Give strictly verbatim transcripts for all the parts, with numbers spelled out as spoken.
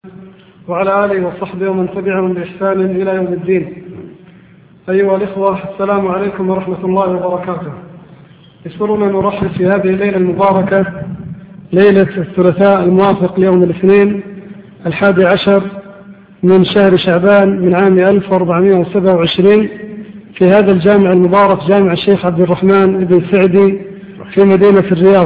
وعلى آله وصحبه ومن تبعهم بإحسان إلى يوم الدين. أيها الإخوة، السلام عليكم ورحمة الله وبركاته. يسرنا نرحب في هذه الليلة المباركة، ليلة الثلاثاء الموافق ليوم الاثنين الحادي عشر من شهر شعبان من عام ألف وأربعمائة وسبعة وعشرين في هذا الجامع المبارك، جامع الشيخ عبد الرحمن بن سعدي في مدينة الرياض.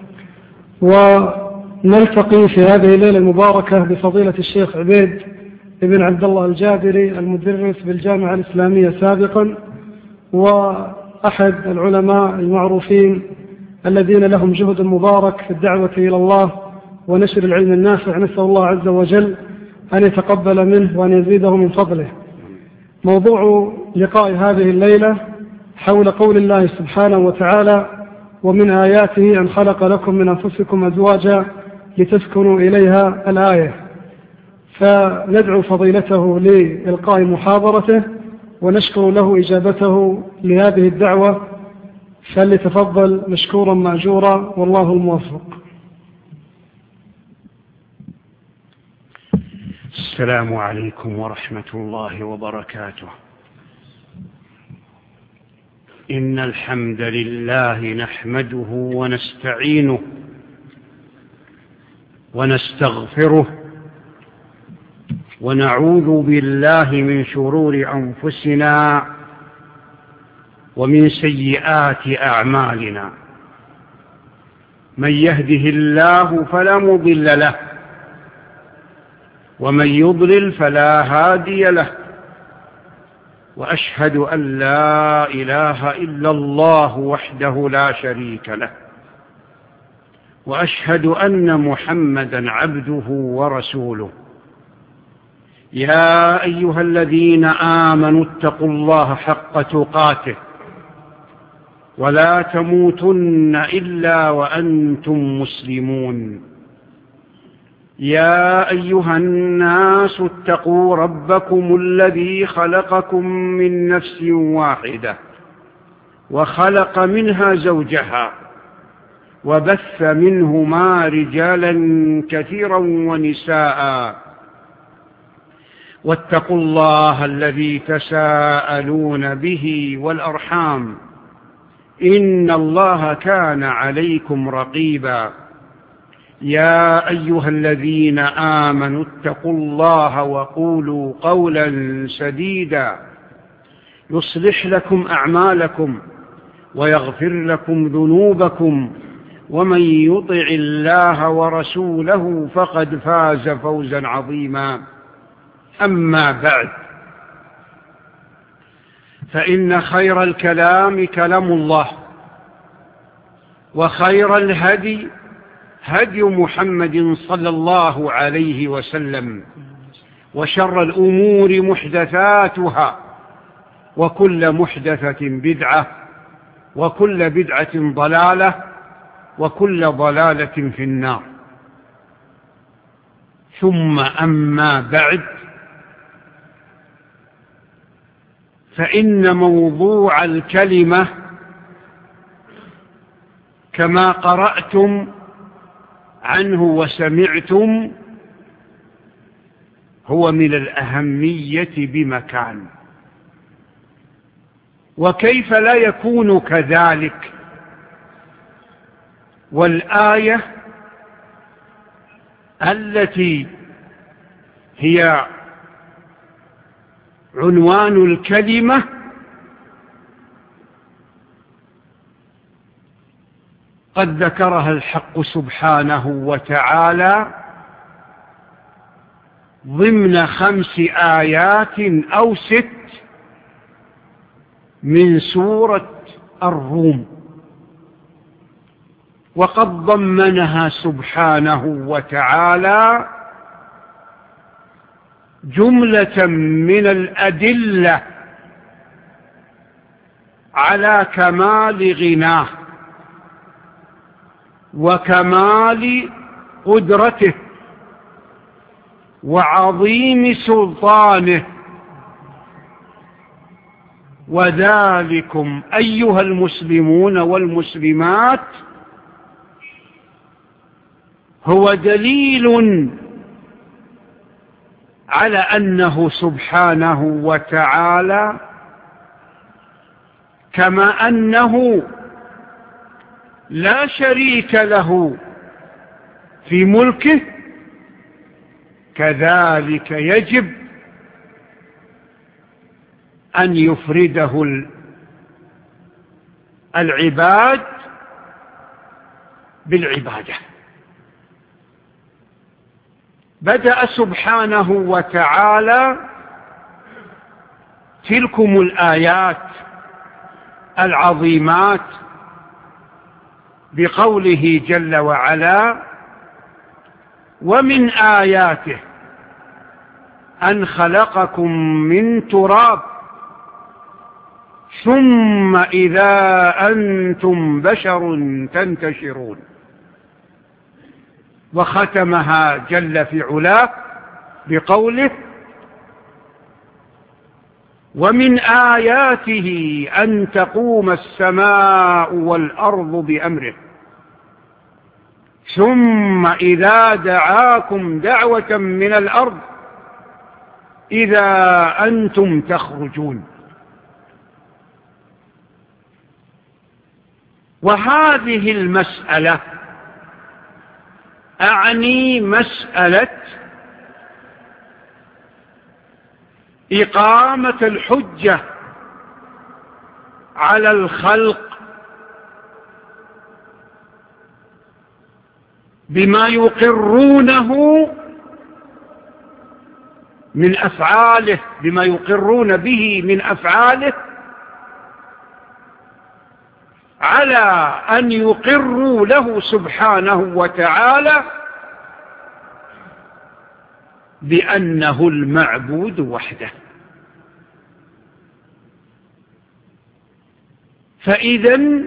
ونلتقي في هذه الليلة المباركة بفضيلة الشيخ عبيد بن عبد الله الجابري، المدرس بالجامعة الإسلامية سابقا، وأحد العلماء المعروفين الذين لهم جهد مبارك في الدعوة إلى الله ونشر العلم النافع. نسأل الله عز وجل أن يتقبل منه وأن يزيده من فضله. موضوع لقاء هذه الليلة حول قول الله سبحانه وتعالى: ومن آياته أن خلق لكم من أنفسكم أزواجا لتسكنوا إليها، الآية. فندعو فضيلته لإلقاء محاضرته ونشكر له إجابته لهذه الدعوة، فليتفضل مشكورا مأجورا والله الموفق. السلام عليكم ورحمة الله وبركاته. إن الحمد لله نحمده ونستعينه ونستغفره ونعوذ بالله من شرور أنفسنا ومن سيئات أعمالنا. من يهده الله فلا مضل له ومن يضلل فلا هادي له، وأشهد أن لا إله إلا الله وحده لا شريك له، وأشهد أن محمدا عبده ورسوله. يا أيها الذين آمنوا اتقوا الله حق تقاته ولا تموتن إلا وأنتم مسلمون. يا أيها الناس اتقوا ربكم الذي خلقكم من نفس واحدة وخلق منها زوجها وبث منهما رجالا كثيرا ونساء، واتقوا الله الذي تساءلون به والأرحام، إن الله كان عليكم رقيبا. يا أيها الذين آمنوا اتقوا الله وقولوا قولا سديدا يصلح لكم أعمالكم ويغفر لكم ذنوبكم، ومن يطع الله ورسوله فقد فاز فوزا عظيما. أما بعد، فإن خير الكلام كلام الله، وخير الهدي هدي محمد صلى الله عليه وسلم، وشر الأمور محدثاتها، وكل محدثة بدعة، وكل بدعة ضلالة، وكل ضلالة في النار. ثم أما بعد، فإن موضوع الكلمة كما قرأتم عنه وسمعتم هو من الأهمية بمكان. وكيف لا يكون كذلك؟ والآية التي هي عنوان الكلمة قد ذكرها الحق سبحانه وتعالى ضمن خمس آيات أو ست من سورة الروم، وقد ضمنها سبحانه وتعالى جملة من الأدلة على كمال غناه وكمال قدرته وعظيم سلطانه. وذلكم أيها المسلمون والمسلمات هو دليل على أنه سبحانه وتعالى كما أنه لا شريك له في ملكه، كذلك يجب أن يفرده العباد بالعبادة. بدأ سبحانه وتعالى تلكم الآيات العظيمات بقوله جل وعلا: ومن آياته أن خلقكم من تراب ثم إذا أنتم بشر تنتشرون. وختمها جل في علاه بقوله: ومن آياته أن تقوم السماء والأرض بأمره ثم إذا دعاكم دعوة من الأرض إذا أنتم تخرجون. وهذه المسألة أعني مسألة إقامة الحجة على الخلق بما يقرونه من أفعاله، بما يقرون به من أفعاله، على أن يقروا له سبحانه وتعالى بأنه المعبود وحده. فإذن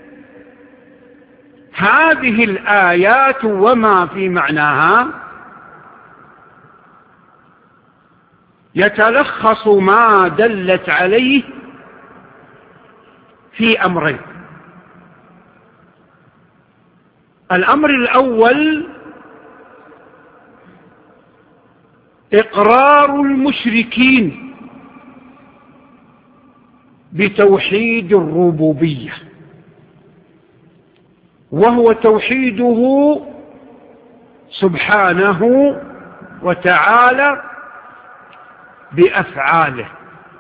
هذه الآيات وما في معناها يتلخص ما دلت عليه في أمرين. الأمر الأول إقرار المشركين بتوحيد الربوبية، وهو توحيده سبحانه وتعالى بأفعاله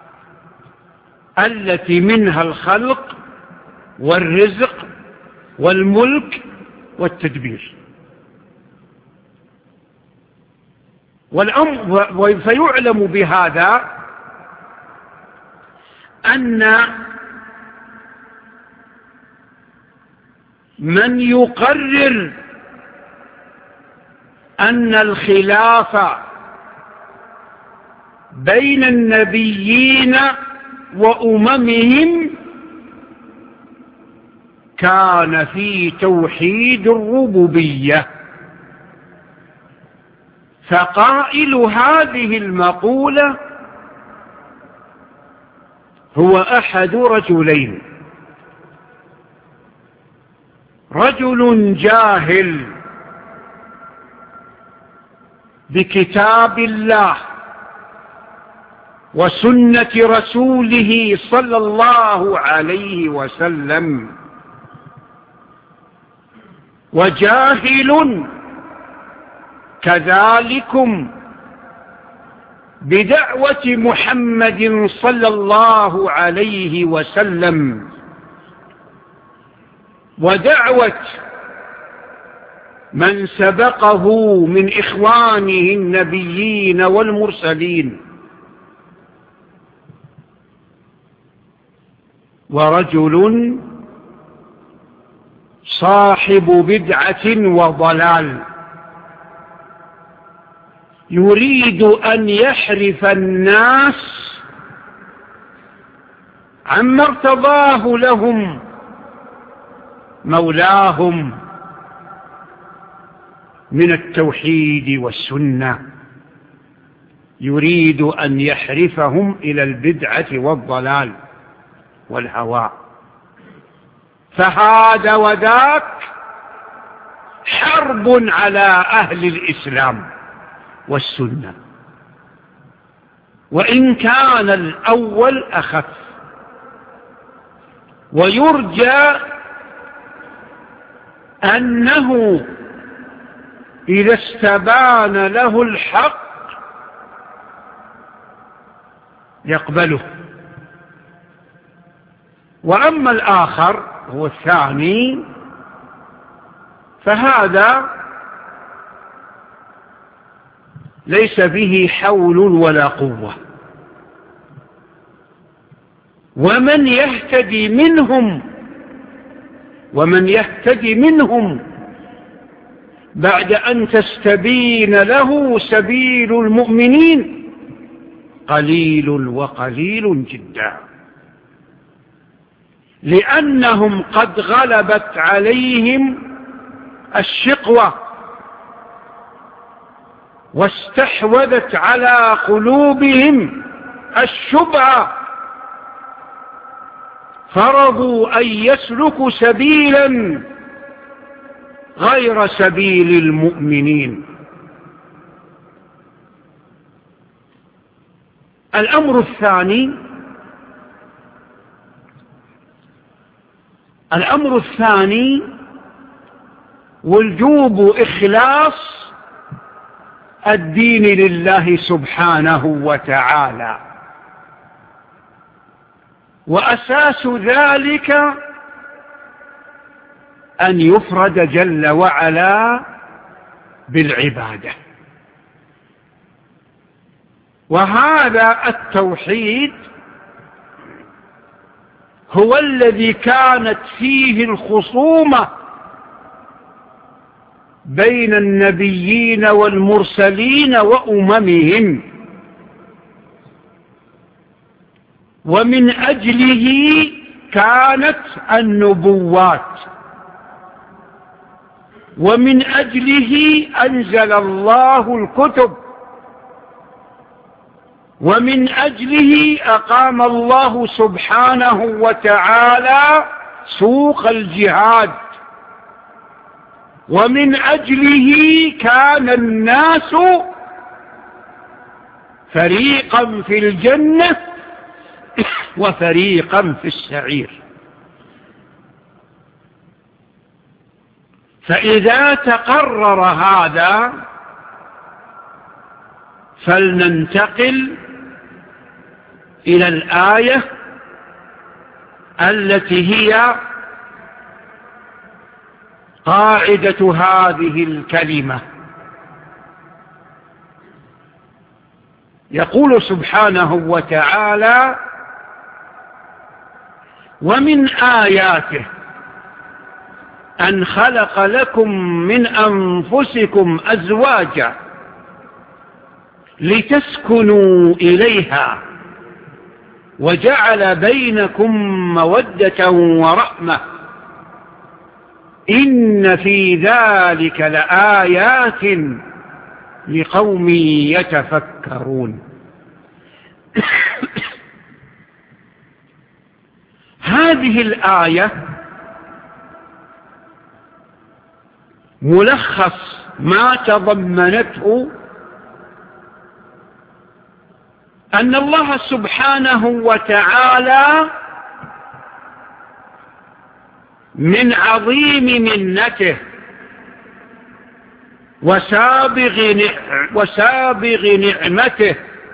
التي منها الخلق والرزق والملك والتدبير. والأمر فيعلم بهذا أن من يقرر أن الخلاف بين النبيين وأممهم كان في توحيد الربوبية. فقائل هذه المقولة هو أحد رجلين: رجل جاهل بكتاب الله وسنة رسوله صلى الله عليه وسلم، وجاهل كذلكم بدعوة محمد صلى الله عليه وسلم ودعوة من سبقه من إخوانه النبيين والمرسلين. ورجل صاحب بدعة وضلال يريد أن يحرف الناس عما ارتضاه لهم مولاهم من التوحيد والسنة، يريد أن يحرفهم إلى البدعة والضلال والهوى. فهذا وذاك حرب على أهل الإسلام والسنة. وإن كان الأول أخف. ويرجى أنه إذا استبان له الحق يقبله. وأما الآخر هو الثاني فهذا ليس به حول ولا قوة. ومن يهتدي منهم ومن يهتدي منهم بعد أن تستبين له سبيل المؤمنين قليل وقليل جدا، لأنهم قد غلبت عليهم الشقوة واستحوذت على قلوبهم الشبهة، فرضوا أن يسلكوا سبيلا غير سبيل المؤمنين. الأمر الثاني الأمر الثاني وجوب إخلاص الدين لله سبحانه وتعالى، وأساس ذلك أن يفرد جل وعلا بالعبادة. وهذا التوحيد هو الذي كانت فيه الخصومة بين النبيين والمرسلين وأممهم، ومن أجله كانت النبوات، ومن أجله أنزل الله الكتب، ومن أجله أقام الله سبحانه وتعالى سوق الجهاد، ومن أجله كان الناس فريقا في الجنة وفريقا في السعير. فإذا تقرر هذا فلننتقل إلى الآية التي هي قاعدة هذه الكلمة. يقول سبحانه وتعالى: ومن آياته أن خلق لكم من أنفسكم أزواجا لتسكنوا إليها وجعل بينكم مودة ورحمة إن في ذلك لآيات لقوم يتفكرون. هذه الآية ملخص ما تضمنته أن الله سبحانه وتعالى من عظيم منته وسابغ وسابغ نعمته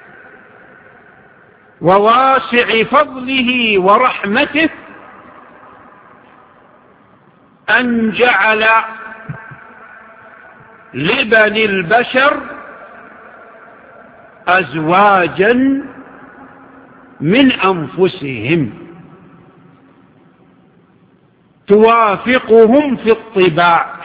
وواسع فضله ورحمته أن جعل لبني البشر أزواجا من أنفسهم توافقهم في الطباع،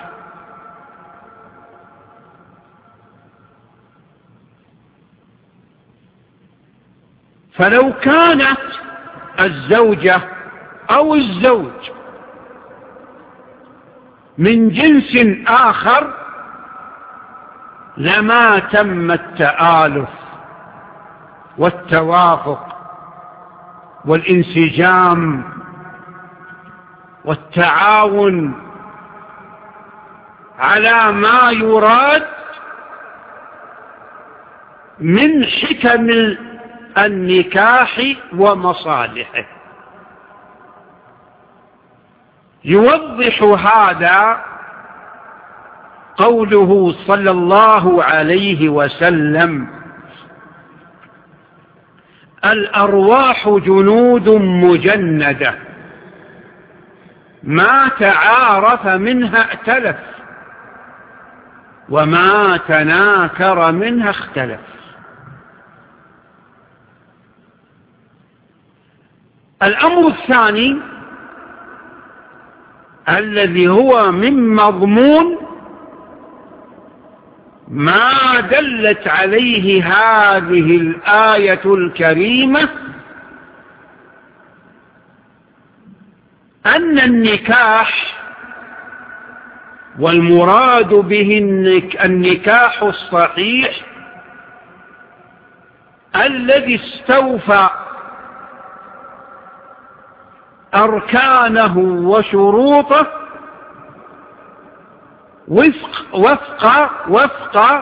فلو كانت الزوجة أو الزوج من جنس آخر لما تم التآلف والتوافق والانسجام والتعاون على ما يراد من حكم النكاح ومصالحه. يوضح هذا قوله صلى الله عليه وسلم: الأرواح جنود مجندة، ما تعارف منها ائتلف، وما تناكر منها اختلف. الأمر الثاني الذي هو من مضمون ما دلت عليه هذه الآية الكريمة، أن النكاح، والمراد به النكاح الصحيح الذي استوفى أركانه وشروطه وفق وفق وفق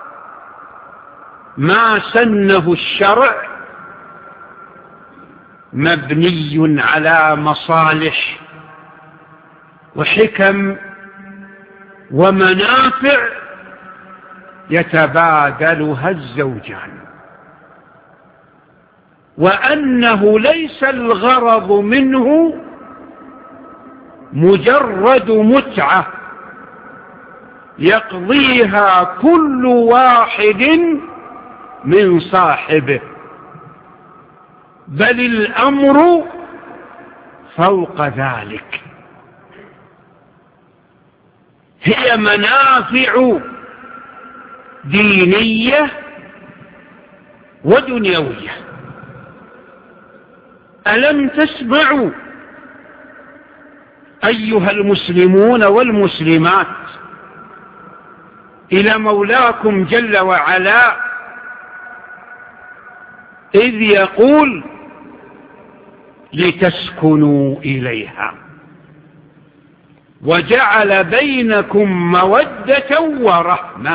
ما سنه الشرع، مبني على مصالح وحكم ومنافع يتبادلها الزوجان، وأنه ليس الغرض منه مجرد متعة يقضيها كل واحد من صاحبه، بل الأمر فوق ذلك. هي منافع دينية ودنيوية. ألم تسمعوا أيها المسلمون والمسلمات إلى مولاكم جل وعلا إذ يقول: لتسكنوا إليها وجعل بينكم مودة ورحمة.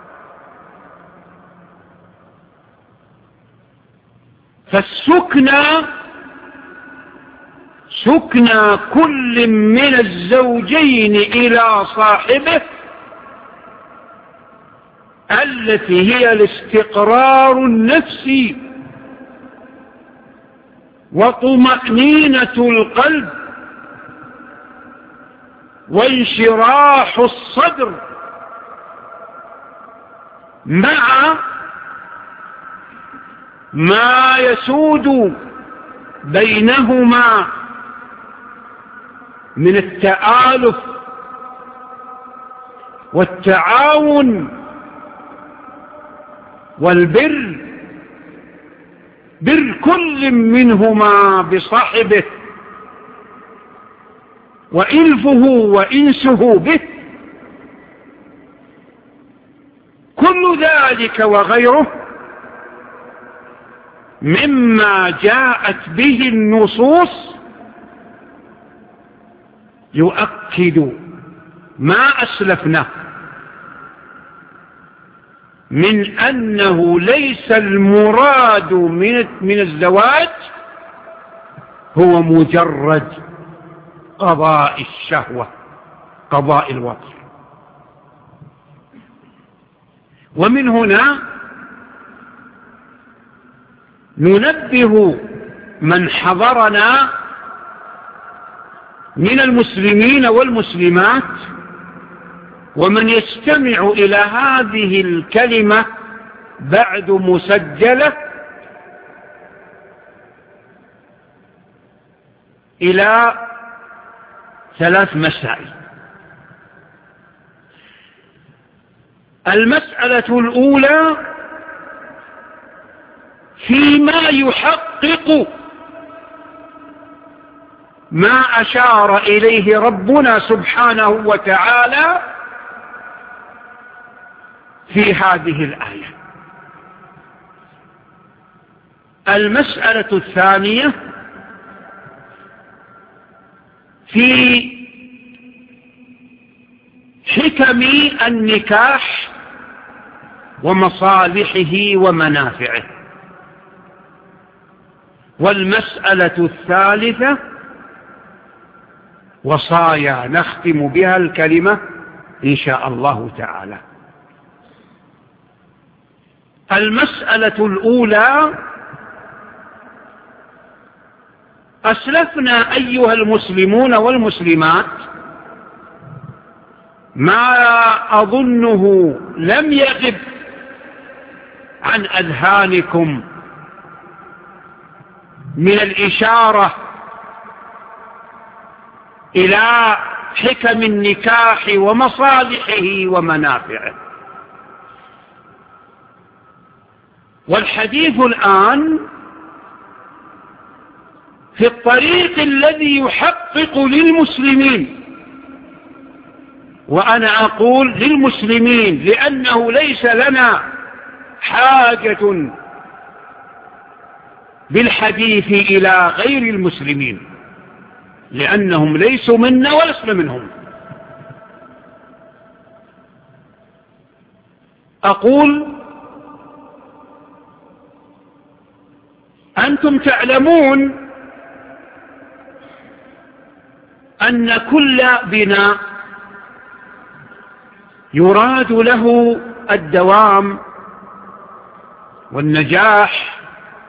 فالسكنى سكنى كل من الزوجين إلى صاحبه، التي هي الاستقرار النفسي وطمأنينة القلب وانشراح الصدر، مع ما يسود بينهما من التآلف والتعاون والبر، بر كل منهما بصاحبه وإلفه وإنسه به. كل ذلك وغيره مما جاءت به النصوص يؤكد ما أسلفناه من أنه ليس المراد من الزواج هو مجرد قضاء الشهوة، قضاء الوطر. ومن هنا ننبه من حضرنا من المسلمين والمسلمات ومن يستمع إلى هذه الكلمة بعد مسجلة إلى ثلاث مسائل. المسألة الأولى فيما يحقق ما أشار إليه ربنا سبحانه وتعالى في هذه الآية. المسألة الثانية في حكم النكاح ومصالحه ومنافعه. والمسألة الثالثة وصايا نختم بها الكلمة إن شاء الله تعالى. المسألة الأولى: أسلفنا أيها المسلمون والمسلمات ما أظنه لم يغب عن أذهانكم من الإشارة إلى حكم النكاح ومصالحه ومنافعه. والحديث الآن في الطريق الذي يحقق للمسلمين، وأنا أقول للمسلمين لأنه ليس لنا حاجة بالحديث إلى غير المسلمين، لأنهم ليسوا منا ولسنا منهم. أقول: أنتم تعلمون أن كل بناء يراد له الدوام والنجاح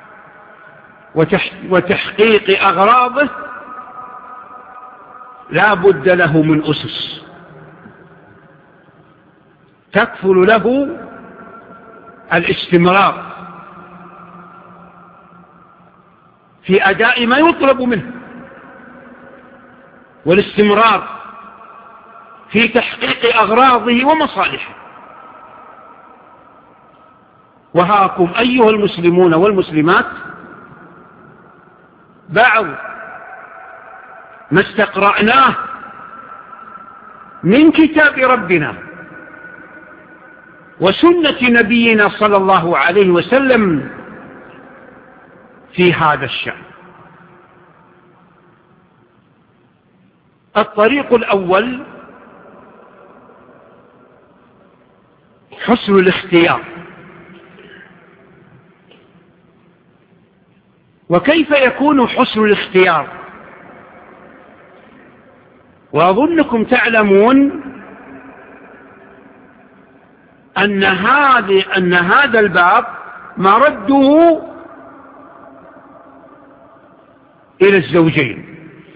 وتحقيق أغراضه لا بد له من أسس تكفل له الاستمرار في أداء ما يطلب منه، والاستمرار في تحقيق أغراضه ومصالحه. وهاكم أيها المسلمون والمسلمات بعض ما استقرأناه من كتاب ربنا وسنة نبينا صلى الله عليه وسلم في هذا الشأن. الطريق الأول: حسن الاختيار. وكيف يكون حسن الاختيار؟ وأظنكم تعلمون أن هذه أن هذا الباب مرده إلى الزوجين.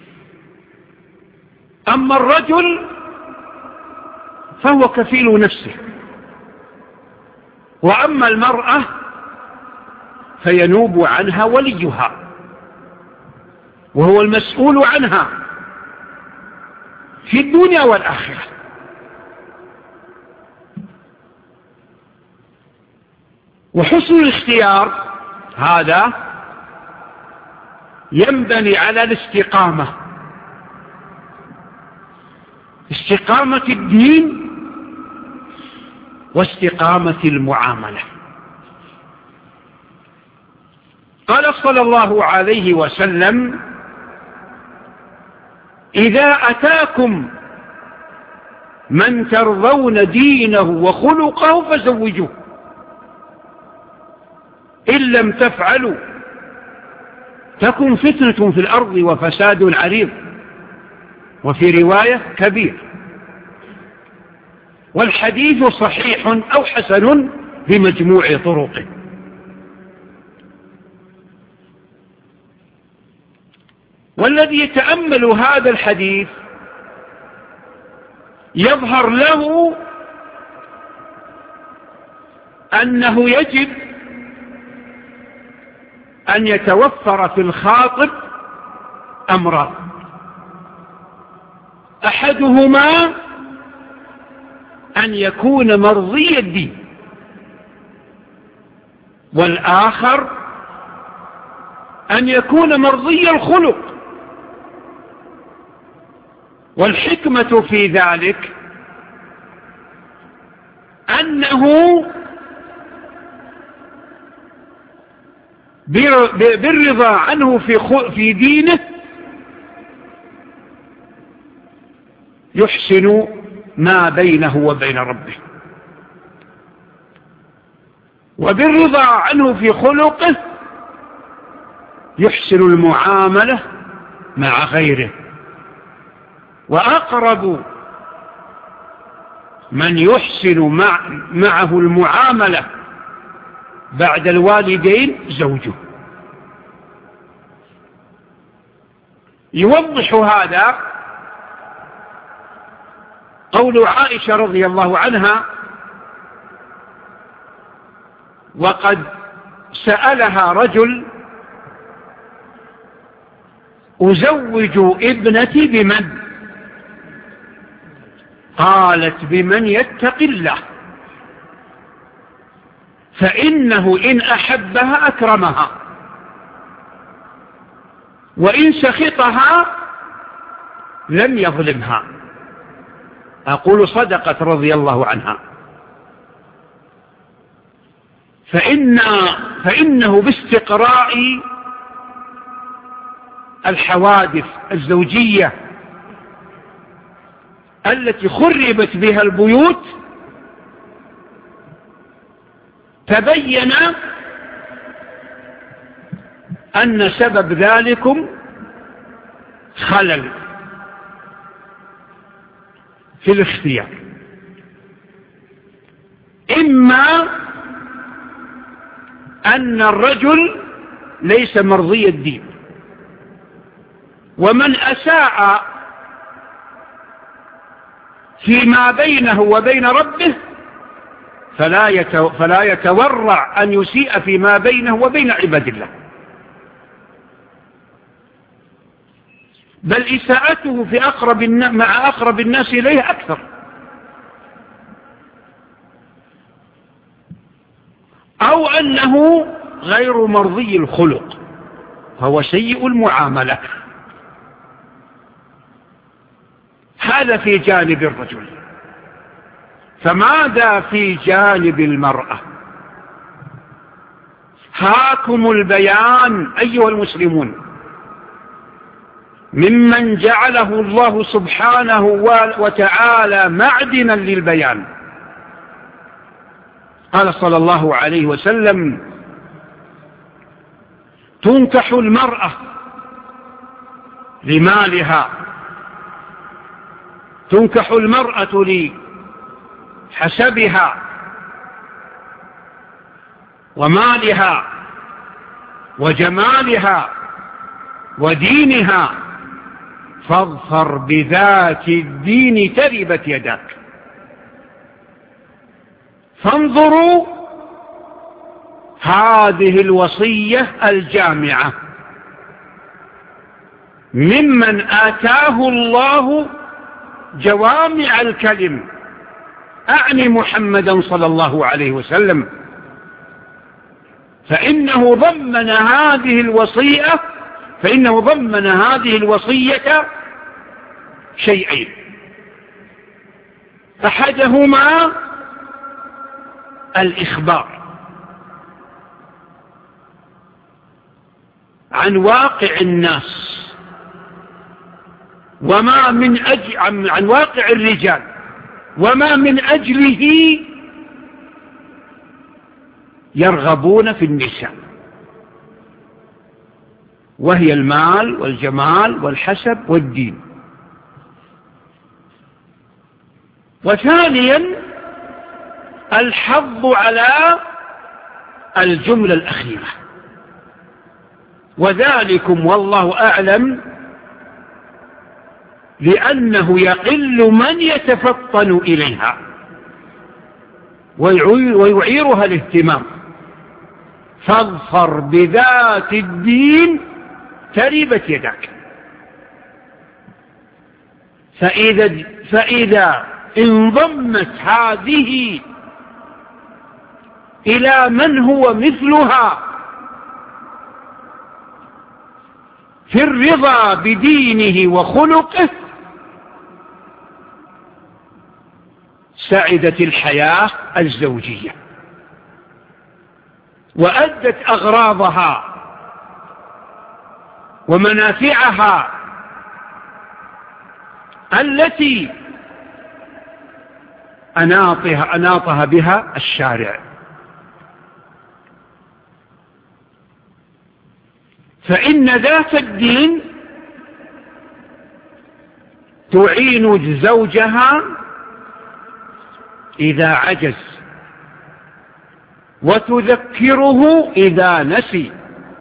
أما الرجل فهو كفيل نفسه، وأما المرأة فينوب عنها وليها وهو المسؤول عنها في الدنيا والآخرة. وحسن الاختيار هذا ينبني على الاستقامة، استقامة الدين واستقامة المعاملة. قال صلى الله عليه وسلم: إذا أتاكم من ترضون دينه وخلقه فزوجوه، إن لم تفعلوا تكن فتنة في الأرض وفساد عريض، وفي رواية كبير. والحديث صحيح أو حسن بمجموع طرقه. والذي يتأمل هذا الحديث يظهر له أنه يجب أن يتوفر في الخاطب أمران: أحدهما أن يكون مرضي الدين، والآخر أن يكون مرضي الخلق. والحكمة في ذلك أنه بالرضا عنه في دينه يحسن ما بينه وبين ربه، وبالرضا عنه في خلقه يحسن المعاملة مع غيره. وأقرب من يحسن مع معه المعاملة بعد الوالدين زوجه. يوضح هذا قول عائشة رضي الله عنها: وقد سألها رجل: أزوج ابنتي بمن؟ قالت: بمن يتق الله، فإنه إن أحبها أكرمها، وإن سخطها لم يظلمها. أقول صدقت رضي الله عنها. فإن فإنه باستقراء الحوادث الزوجية التي خربت بها البيوت تبين أن سبب ذلكم خلل في الاختيار. إما أن الرجل ليس مرضي الدين، ومن أساء فيما بينه وبين ربه فلا فلا يتورع أن يسيء فيما بينه وبين عباد الله، بل إساءته في أقرب مع أقرب الناس إليه أكثر. أو أنه غير مرضي الخلق، فهو سيء المعاملة. هذا في جانب الرجل. فماذا في جانب المرأة؟ هاكم البيان أيها المسلمون ممن جعله الله سبحانه وتعالى معدنا للبيان. قال صلى الله عليه وسلم: تنكح المرأة لمالها، تنكح المرأة لحسبها ومالها وجمالها ودينها، فاظفر بذات الدين تربت يداك. فانظروا هذه الوصية الجامعة ممن آتاه الله جوامع الكلم، أعني محمدا صلى الله عليه وسلم، فإنه ضمن هذه الوصية فإنه ضمن هذه الوصية شيئين: أحدهما الإخبار عن واقع الناس وما من أجل عن واقع الرجال وما من أجله يرغبون في النساء، وهي المال والجمال والحسب والدين. وثانيا الحظ على الجملة الأخيرة، وذلكم والله أعلم لأنه يقل من يتفطن إليها ويعيرها الاهتمام. فاظفر بذات الدين تربت يدك. فإذا, فإذا انضمت هذه إلى من هو مثلها في الرضا بدينه وخلقه سعدت الحياة الزوجية وأدت أغراضها ومنافعها التي أناطها, أناطها بها الشارع. فإن ذات الدين تعين زوجها إذا عجز، وتذكره إذا نسي،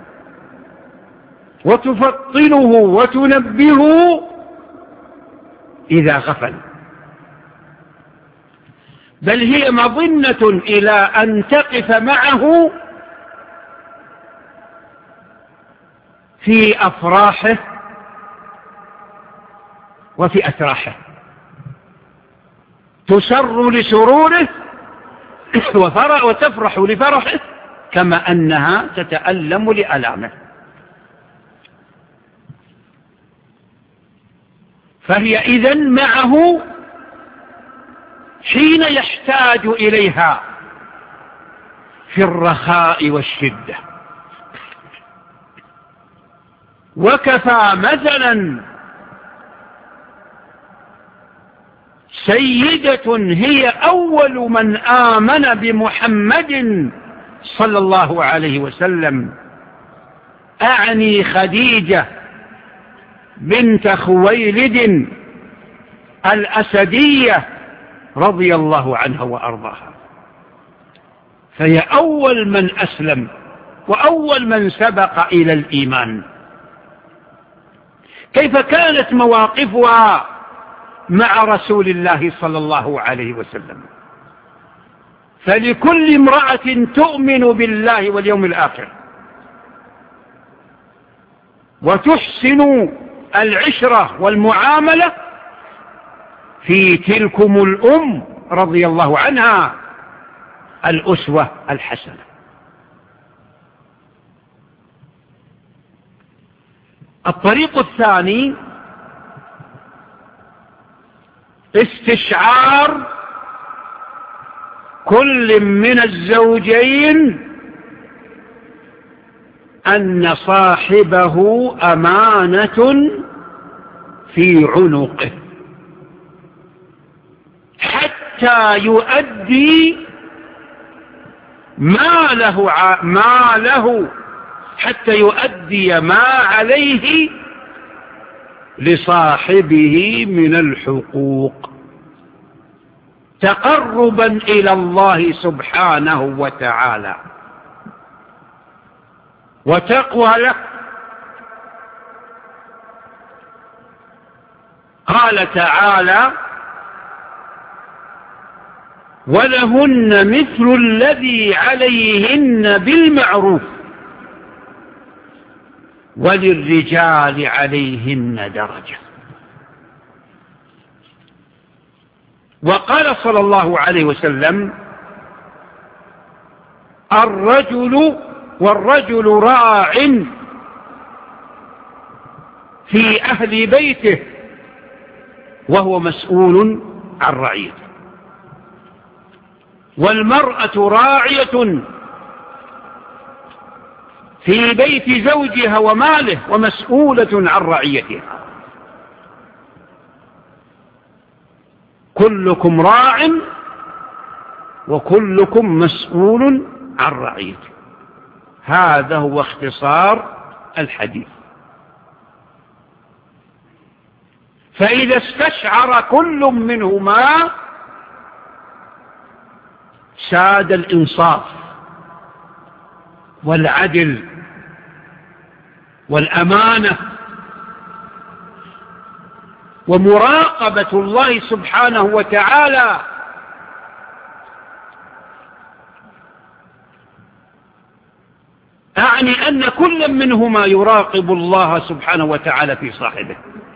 وتفطنه وتنبهه إذا غفل. بل هي مظنة إلى أن تقف معه في أفراحه وفي أتراحه، تسر لسروره وتفرح لفرحه كما أنها تتألم لألامه. فهي إذن معه حين يحتاج إليها في الرخاء والشدة. وكفى مثلا سيدة هي أول من آمن بمحمد صلى الله عليه وسلم، أعني خديجة بنت خويلد الأسدية رضي الله عنها وأرضاها، فهي أول من أسلم وأول من سبق إلى الإيمان. كيف كانت مواقفها مع رسول الله صلى الله عليه وسلم؟ فلكل امرأة تؤمن بالله واليوم الآخر وتحسن العشرة والمعاملة في تلكم الأم رضي الله عنها الأسوة الحسنة. الطريق الثاني استشعار كل من الزوجين أن صاحبه أمانة في عنقه حتى يؤدي ما له ما له حتى يؤدي ما عليه لصاحبه من الحقوق تقربا إلى الله سبحانه وتعالى وتقوى له. قال تعالى: ولهن مثل الذي عليهن بالمعروف وللرجال عليهن درجة. وقال صلى الله عليه وسلم: الرجل والرجل راع في أهل بيته وهو مسؤول عن رعيته، والمرأة راعية في بيت زوجها وماله ومسؤولة عن رعيتها. كلكم راع وكلكم مسؤول عن رعيته. هذا هو اختصار الحديث. فإذا استشعر كل منهما ساد الإنصاف والعدل والأمانة ومراقبة الله سبحانه وتعالى، أعني أن كل منهما يراقب الله سبحانه وتعالى في صاحبه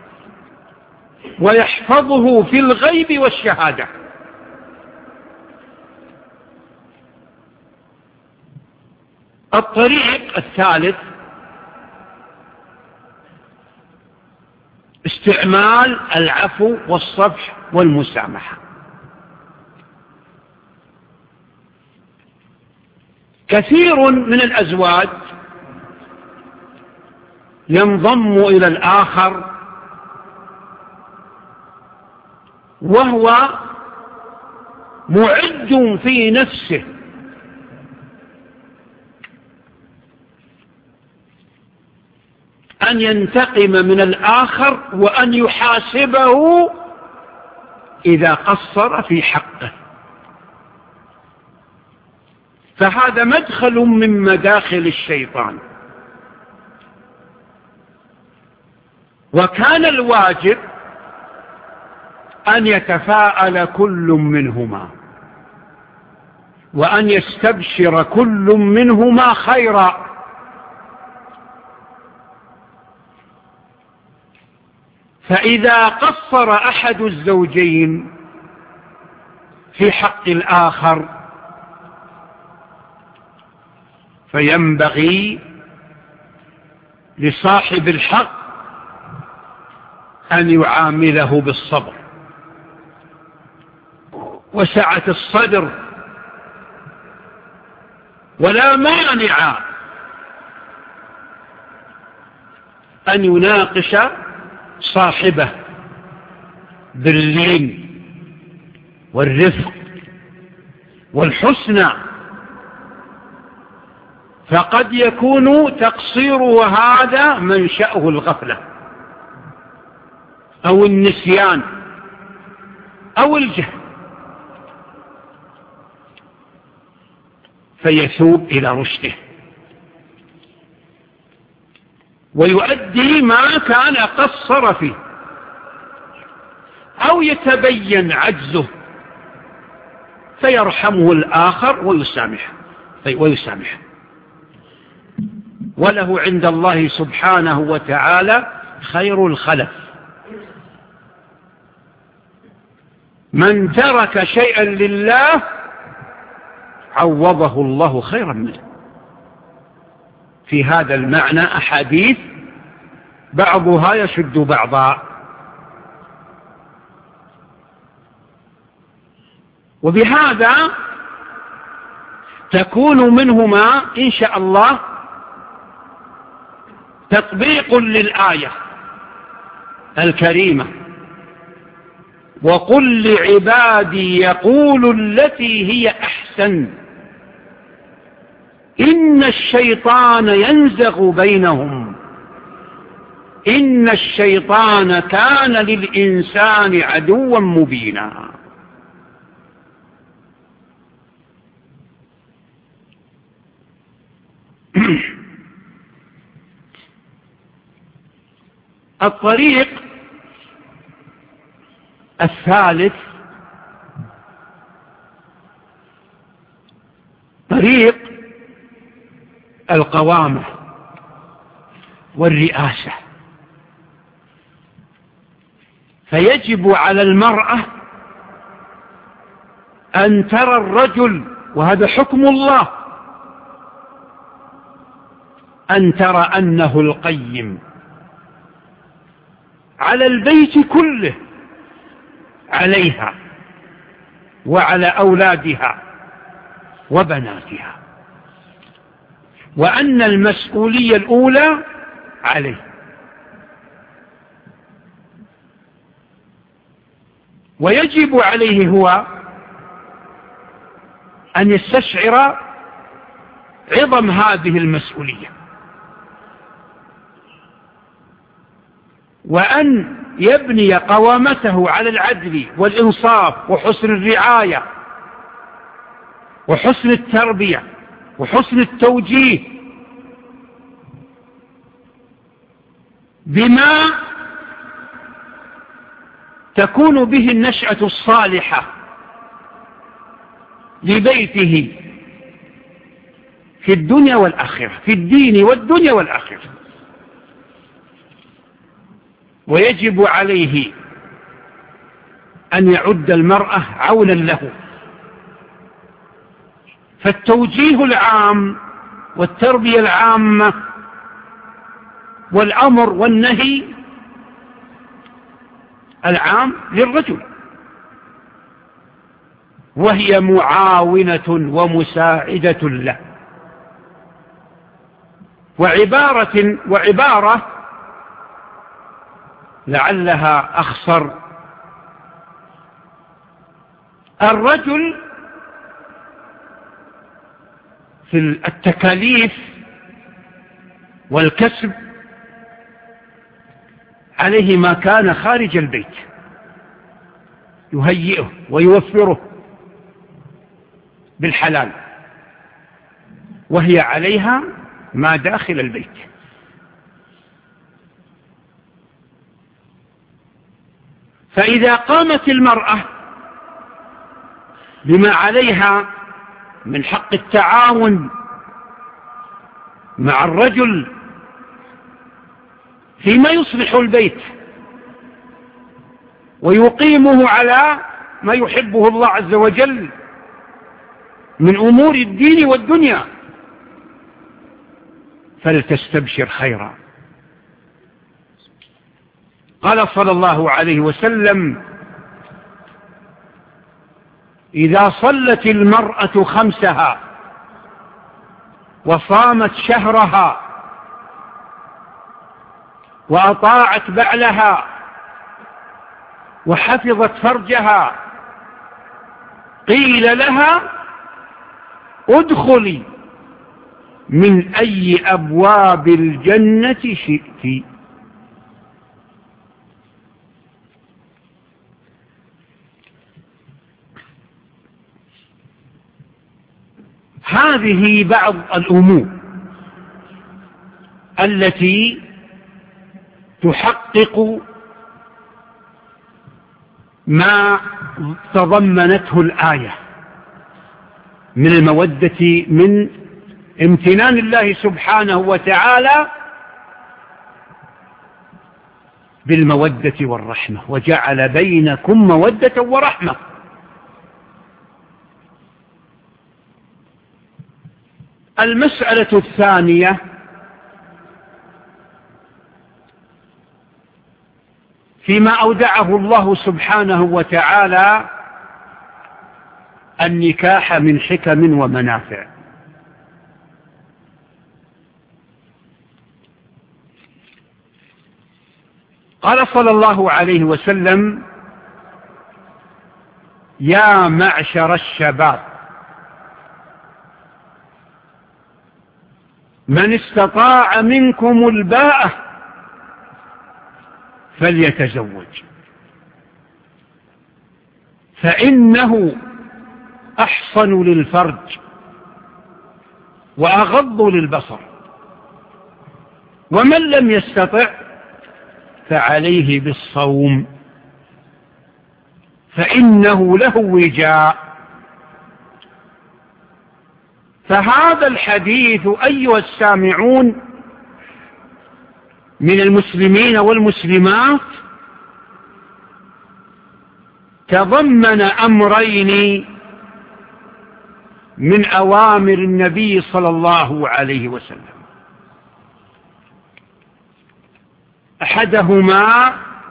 ويحفظه في الغيب والشهادة. الطريق الثالث استعمال العفو والصفح والمسامحة. كثير من الأزواج ينضم إلى الآخر وهو معد في نفسه أن ينتقم من الآخر وأن يحاسبه إذا قصر في حقه. فهذا مدخل من مداخل الشيطان. وكان الواجب أن يتفاءل كل منهما وأن يستبشر كل منهما خيرا. فإذا قصر أحد الزوجين في حق الآخر فينبغي لصاحب الحق أن يعامله بالصبر وسعة الصدر، ولا مانع أن يناقش صاحبه باللين والرفق والحسنى، فقد يكون تقصيره هذا منشأه الغفلة أو النسيان أو الجهل، فيثوب إلى رشده ويؤدي ما كان قصر فيه، أو يتبين عجزه فيرحمه الآخر ويسامحه ويسامحه وله عند الله سبحانه وتعالى خير الخلف. من ترك شيئا لله عوضه الله خيرا منه. في هذا المعنى أحاديث بعضها يشد بعضا. وبهذا تكون منهما إن شاء الله تطبيق للآية الكريمة: وقل لعبادي يقولوا التي هي أحسن إن الشيطان ينزغ بينهم إن الشيطان كان للإنسان عدوا مبينا. الطريق الثالث طريق القوامة والرئاسة. فيجب على المرأة أن ترى الرجل، وهذا حكم الله، أن ترى أنه القيم على البيت كله، عليها وعلى أولادها وبناتها، وأن المسؤولية الأولى عليه. ويجب عليه هو أن يستشعر عظم هذه المسؤولية، وأن يبني قوامته على العدل والإنصاف وحسن الرعاية وحسن التربية وحسن التوجيه بما تكون به النشأة الصالحة لبيته في الدنيا والآخرة، في الدين والدنيا والآخرة. ويجب عليه أن يعد المرأة عونا له. فالتوجيه العام والتربية العامة والأمر والنهي العام للرجل، وهي معاونة ومساعدة له. وعبارة وعبارة لعلها أخصر: الرجل في التكاليف والكسب عليه ما كان خارج البيت، يهيئه ويوفره بالحلال، وهي عليها ما داخل البيت. فإذا قامت المرأة بما عليها من حق التعاون مع الرجل فيما يصلح البيت ويقيمه على ما يحبه الله عز وجل من أمور الدين والدنيا، فلتستبشر خيرا. قال صلى الله عليه وسلم: إذا صلت المرأة خمسها وصامت شهرها وأطاعت بعلها وحفظت فرجها قيل لها: ادخلي من أي أبواب الجنة شئت. هذه بعض الأمور التي تحقق ما تضمنته الآية من المودة، من امتنان الله سبحانه وتعالى بالمودة والرحمة، وجعل بينكم مودة ورحمة. المسألة الثانية فيما أودعه الله سبحانه وتعالى النكاح من حكم ومنافع. قال صلى الله عليه وسلم: يا معشر الشباب من استطاع منكم الباءة فليتزوج، فإنه أحصن للفرج وأغض للبصر، ومن لم يستطع فعليه بالصوم فإنه له وجاء. فهذا الحديث أيها السامعون من المسلمين والمسلمات تضمن أمرين من أوامر النبي صلى الله عليه وسلم. أحدهما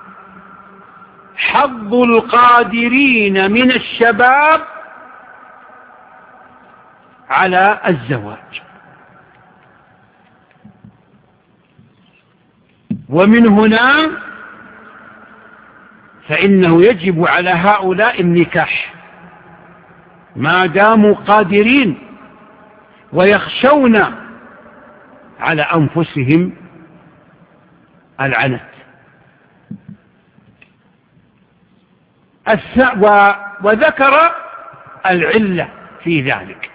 حظ القادرين من الشباب على الزواج، ومن هنا فإنه يجب على هؤلاء النكاح ما داموا قادرين ويخشون على أنفسهم العنت. وذكر العلة في ذلك،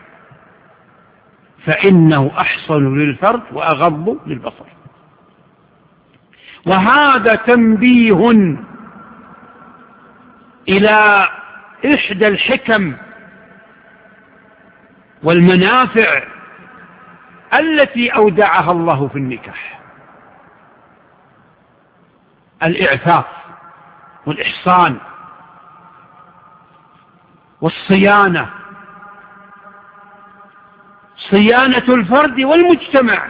فإنه أحصن للفرج وأغض للبصر. وهذا تنبيه إلى إحدى الحكم والمنافع التي أودعها الله في النكاح: الإعفاف والإحصان والصيانة، صيانة الفرد والمجتمع.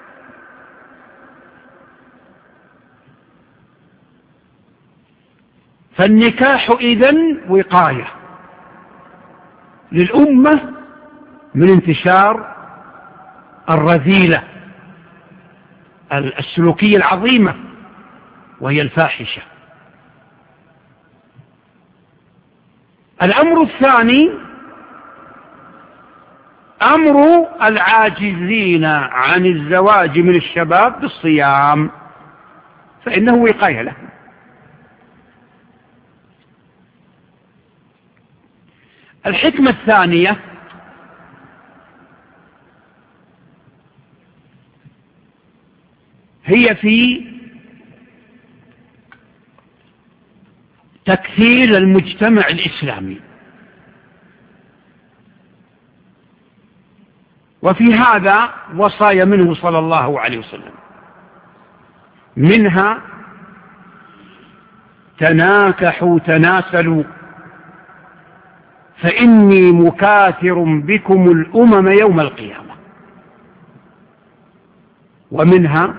فالنكاح إذن وقاية للأمة من انتشار الرذيلة السلوكية العظيمة وهي الفاحشة. الأمر الثاني أمر العاجزين عن الزواج من الشباب بالصيام، فإنه وقاية له. الحكمة الثانية هي في تكثير المجتمع الإسلامي، وفي هذا وصايا منه صلى الله عليه وسلم، منها تناكحوا تناسلوا فإني مكاثر بكم الأمم يوم القيامة، ومنها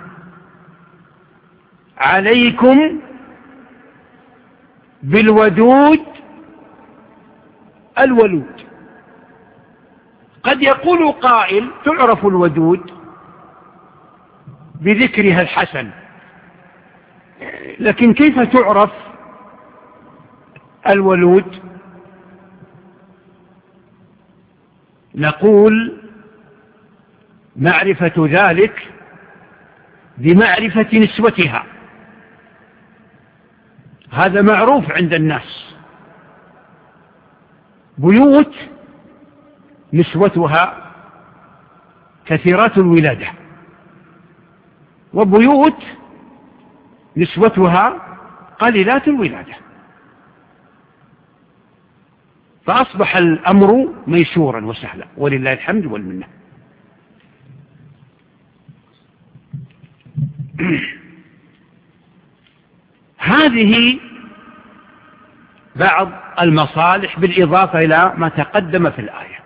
عليكم بالودود الولود. قد يقول قائل تعرف الودود بذكرها الحسن، لكن كيف تعرف الولود؟ نقول معرفة ذلك بمعرفة نسوتها، هذا معروف عند الناس. بيوت نسوتها كثيرات الولادة، وبيوت نسوتها قليلات الولادة، فأصبح الأمر ميسورا وسهلا ولله الحمد والمنة. هذه بعض المصالح بالإضافة إلى ما تقدم في الآية.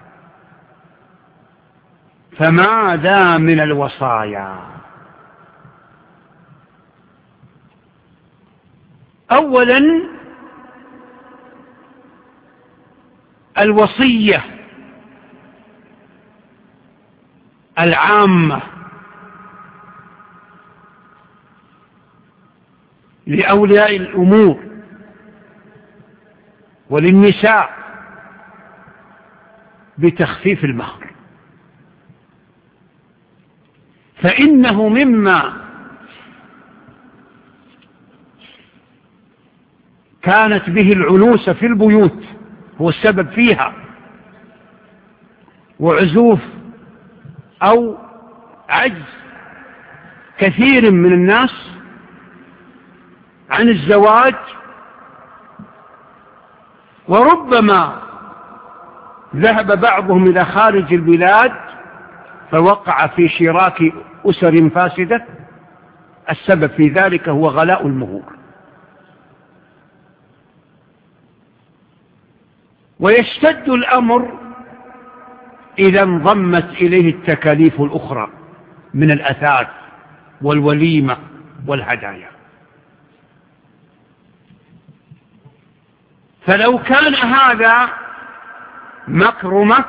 فماذا من الوصايا؟ أولا الوصية العامة لأولياء الأمور وللنساء بتخفيف المهر، فإنه مما كانت به العنوسة في البيوت هو السبب فيها، وعزوف أو عجز كثير من الناس عن الزواج، وربما ذهب بعضهم إلى خارج البلاد فوقع في شراك أسر فاسدة. السبب في ذلك هو غلاء المهور. ويشتد الأمر إذا انضمت إليه التكاليف الأخرى من الأثاث والوليمة والهدايا. فلو كان هذا مكرمة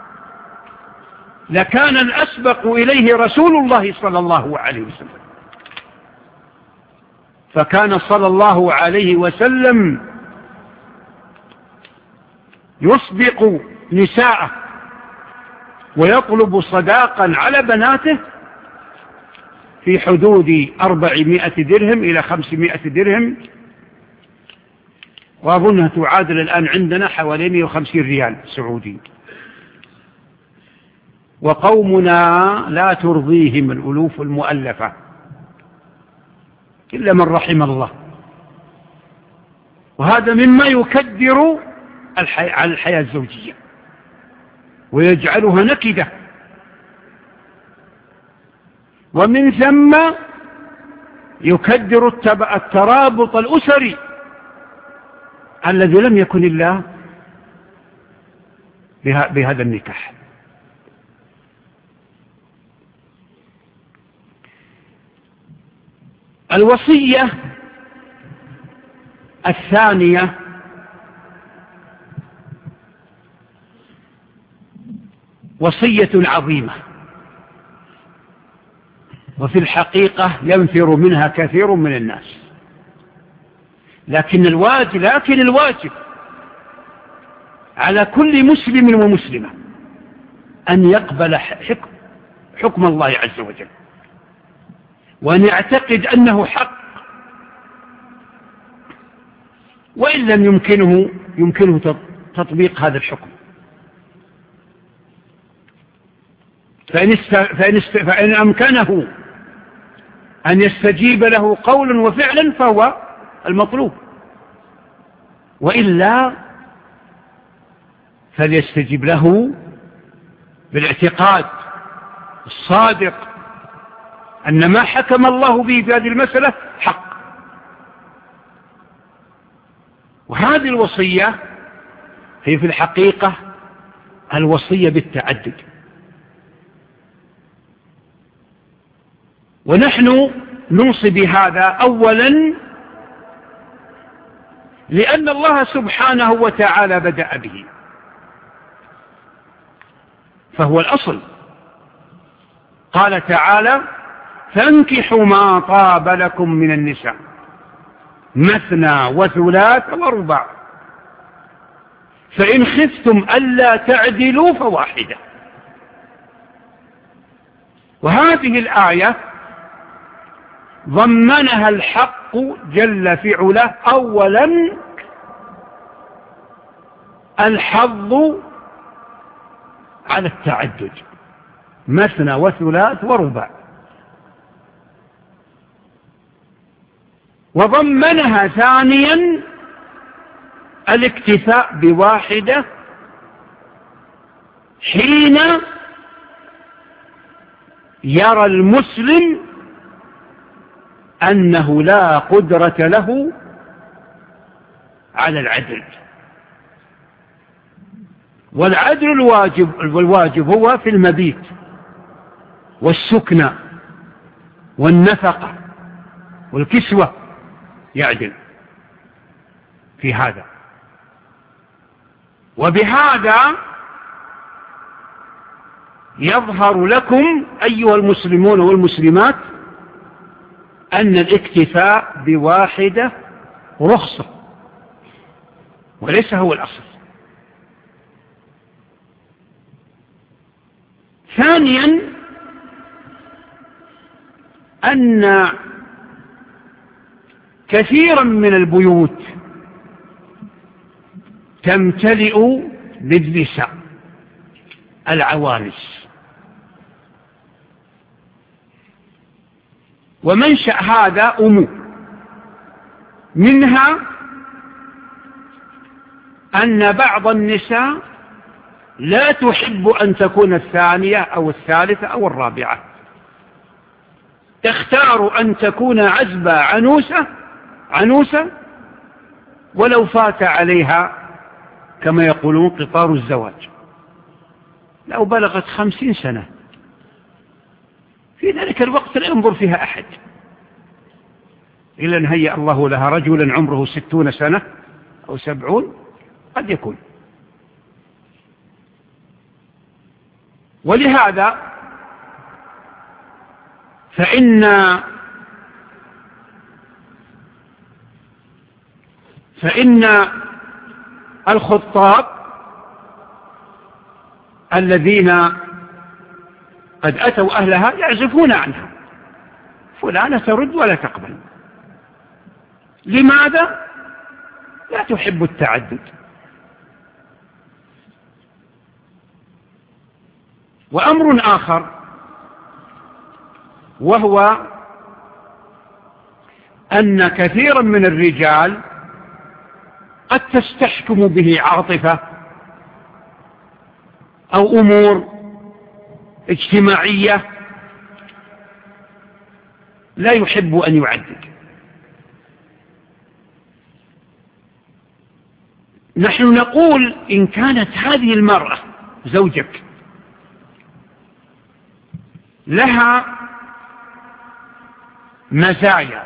لكان الأسبق إليه رسول الله صلى الله عليه وسلم، فكان صلى الله عليه وسلم يسبق نساءه ويطلب صداقا على بناته في حدود أربعمائة درهم إلى خمسمائة درهم، وأظنها تعادل الآن عندنا حوالي مئة وخمسين ريال سعودي. وقومنا لا ترضيهم الألوف المؤلفة إلا من رحم الله، وهذا مما يكدر على الحياة الزوجية ويجعلها نكدة، ومن ثم يكدر الترابط الأسري الذي لم يكن الله بهذا النكاح. الوصية الثانية وصية عظيمة، وفي الحقيقة ينفر منها كثير من الناس، لكن الواجب لكن الواجب على كل مسلم ومسلمة أن يقبل حكم, حكم الله عز وجل، وأن يعتقد أنه حق وإن لم يمكنه يمكنه تطبيق هذا الحكم. فإن, است... فإن, است... فإن أمكنه أن يستجيب له قولا وفعلا فهو المطلوب، وإلا فليستجيب له بالاعتقاد الصادق أن ما حكم الله به في هذه المسألة حق. وهذه الوصية هي في الحقيقة الوصية بالتعدد. ونحن نوصي بهذا أولا لأن الله سبحانه وتعالى بدأ به، فهو الأصل. قال تعالى: فانكحوا ما طاب لكم من النساء مثنى وثلاث ورباع فإن خفتم ألا تعدلوا فواحدة. وهذه الآية ضمنها الحق جل في علاه أولا الحظ على التعدد مثنى وثلاث ورباع، وضمنها ثانيا الاكتفاء بواحدة حين يرى المسلم أنه لا قدرة له على العدل. والعدل الواجب, والواجب هو في المبيت والسكنى والنفقة والكسوة، يعدل في هذا. وبهذا يظهر لكم أيها المسلمون والمسلمات أن الاكتفاء بواحدة رخصة وليس هو الأصل. ثانيا أن كثيرا من البيوت تمتلئ بالنساء العوانس، ومنشأ هذا أمور، منها أن بعض النساء لا تحب أن تكون الثانية أو الثالثة أو الرابعة، تختار أن تكون عزبة عنوسة عنوسة ولو فات عليها كما يقولون قطار الزواج، لو بلغت خمسين سنة في ذلك الوقت لا ينظر فيها أحد إلا أن هيأ الله لها رجلا عمره ستون سنة أو سبعون قد يكون. ولهذا فإن فإن الخطاب الذين قد أتوا أهلها يعزفون عنها، فلانة ترد ولا تقبل. لماذا؟ لا تحب التعدد. وأمر آخر وهو أن كثيرا من الرجال قد تستحكم به عاطفة أو أمور اجتماعية لا يحب أن يعدد. نحن نقول إن كانت هذه المرأة زوجك لها مزايا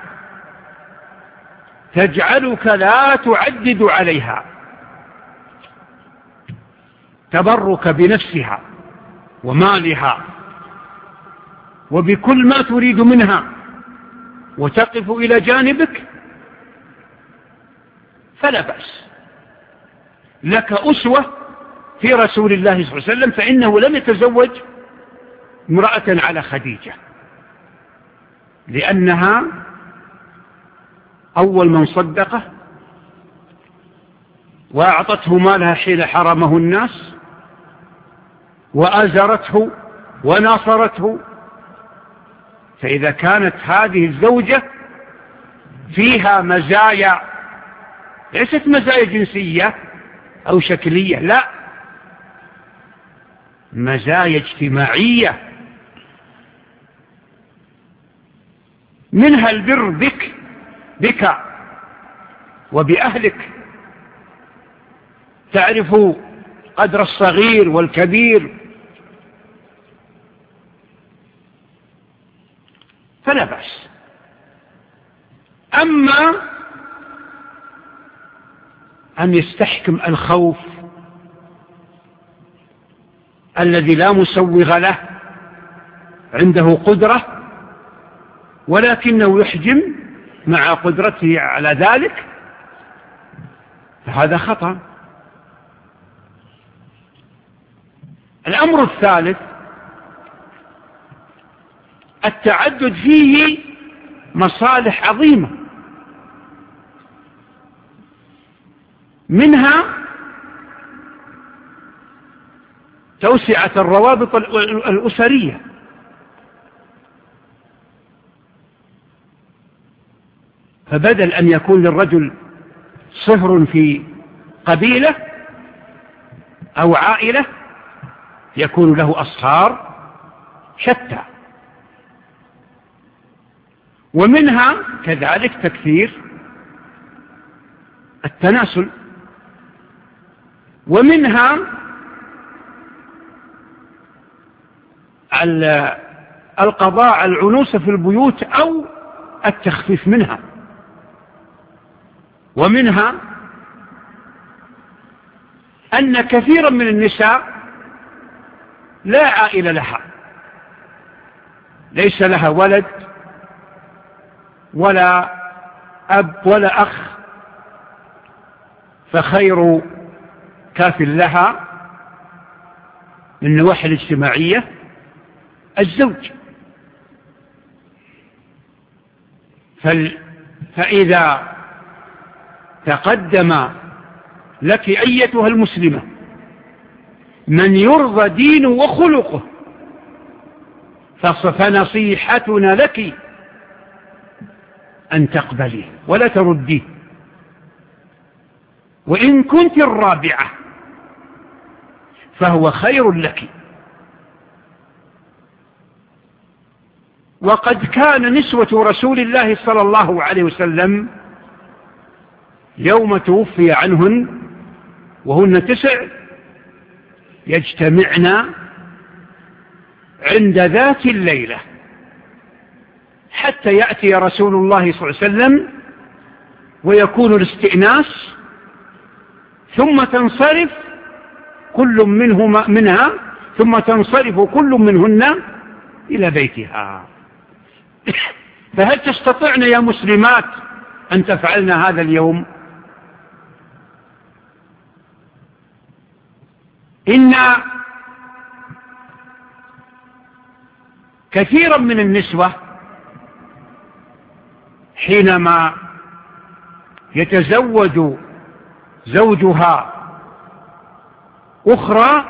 تجعلك لا تعدد عليها، تبرك بنفسها ومالها وبكل ما تريد منها وتقف إلى جانبك، فلا بأس، لك أسوة في رسول الله صلى الله عليه وسلم، فإنه لم يتزوج امرأة على خديجة لأنها أول من صدقه وأعطته مالها حين حرمه الناس وآزرته وناصرته، فإذا كانت هذه الزوجة فيها مزايا ليست مزايا جنسية أو شكلية، لا، مزايا اجتماعية، منها البر بك بك وبأهلك، تعرف قدر الصغير والكبير، فلا بأس. أما أن يستحكم الخوف الذي لا مسوغ له، عنده قدرة ولكنه يحجم مع قدرته على ذلك، فهذا خطأ. الأمر الثالث التعدد فيه مصالح عظيمة، منها توسعة الروابط الأسرية، فبدل أن يكون للرجل صهر في قبيلة أو عائلة يكون له أصهار شتى. ومنها كذلك تكثير التناسل، ومنها القضاء على العنوسة في البيوت أو التخفيف منها، ومنها أن كثيرا من النساء لا عائلة لها، ليس لها ولد ولا أب ولا أخ، فخير كاف لها من النواحي الاجتماعية الزوج. فإذا تقدم لك أيتها المسلمة من يرضى دينه وخلقه فنصيحتنا لك أن تقبليه ولا ترديه، وإن كنت الرابعة فهو خير لك. وقد كان نسوة رسول الله صلى الله عليه وسلم يوم توفي عنهن وهن تسع يجتمعن عند ذات الليلة حتى يأتي رسول الله صلى الله عليه وسلم ويكون الاستئناس، ثم تنصرف كل منهما منها ثم تنصرف كل منهن إلى بيتها. فهل تستطعن يا مسلمات أن تفعلن هذا اليوم؟ إن كثيرا من النسوة حينما يتزوج زوجها أخرى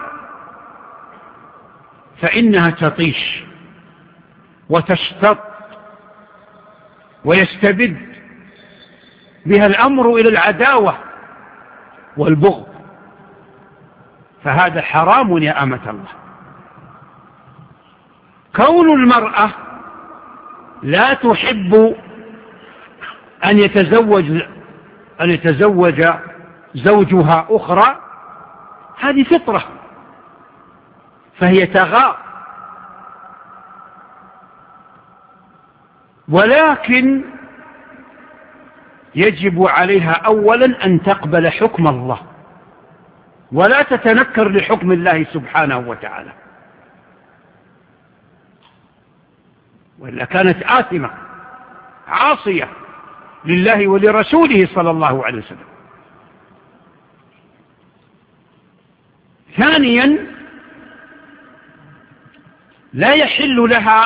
فإنها تطيش وتشتط ويستبد بها الأمر إلى العداوة والبغض، فهذا حرام يا أمة الله. كون المرأة لا تحب أن يتزوج أن يتزوج زوجها أخرى هذه فطرة، فهي تغار، ولكن يجب عليها أولا أن تقبل حكم الله ولا تتنكر لحكم الله سبحانه وتعالى، وإلا كانت آثمة عاصية لله ولرسوله صلى الله عليه وسلم. ثانيا لا يحل لها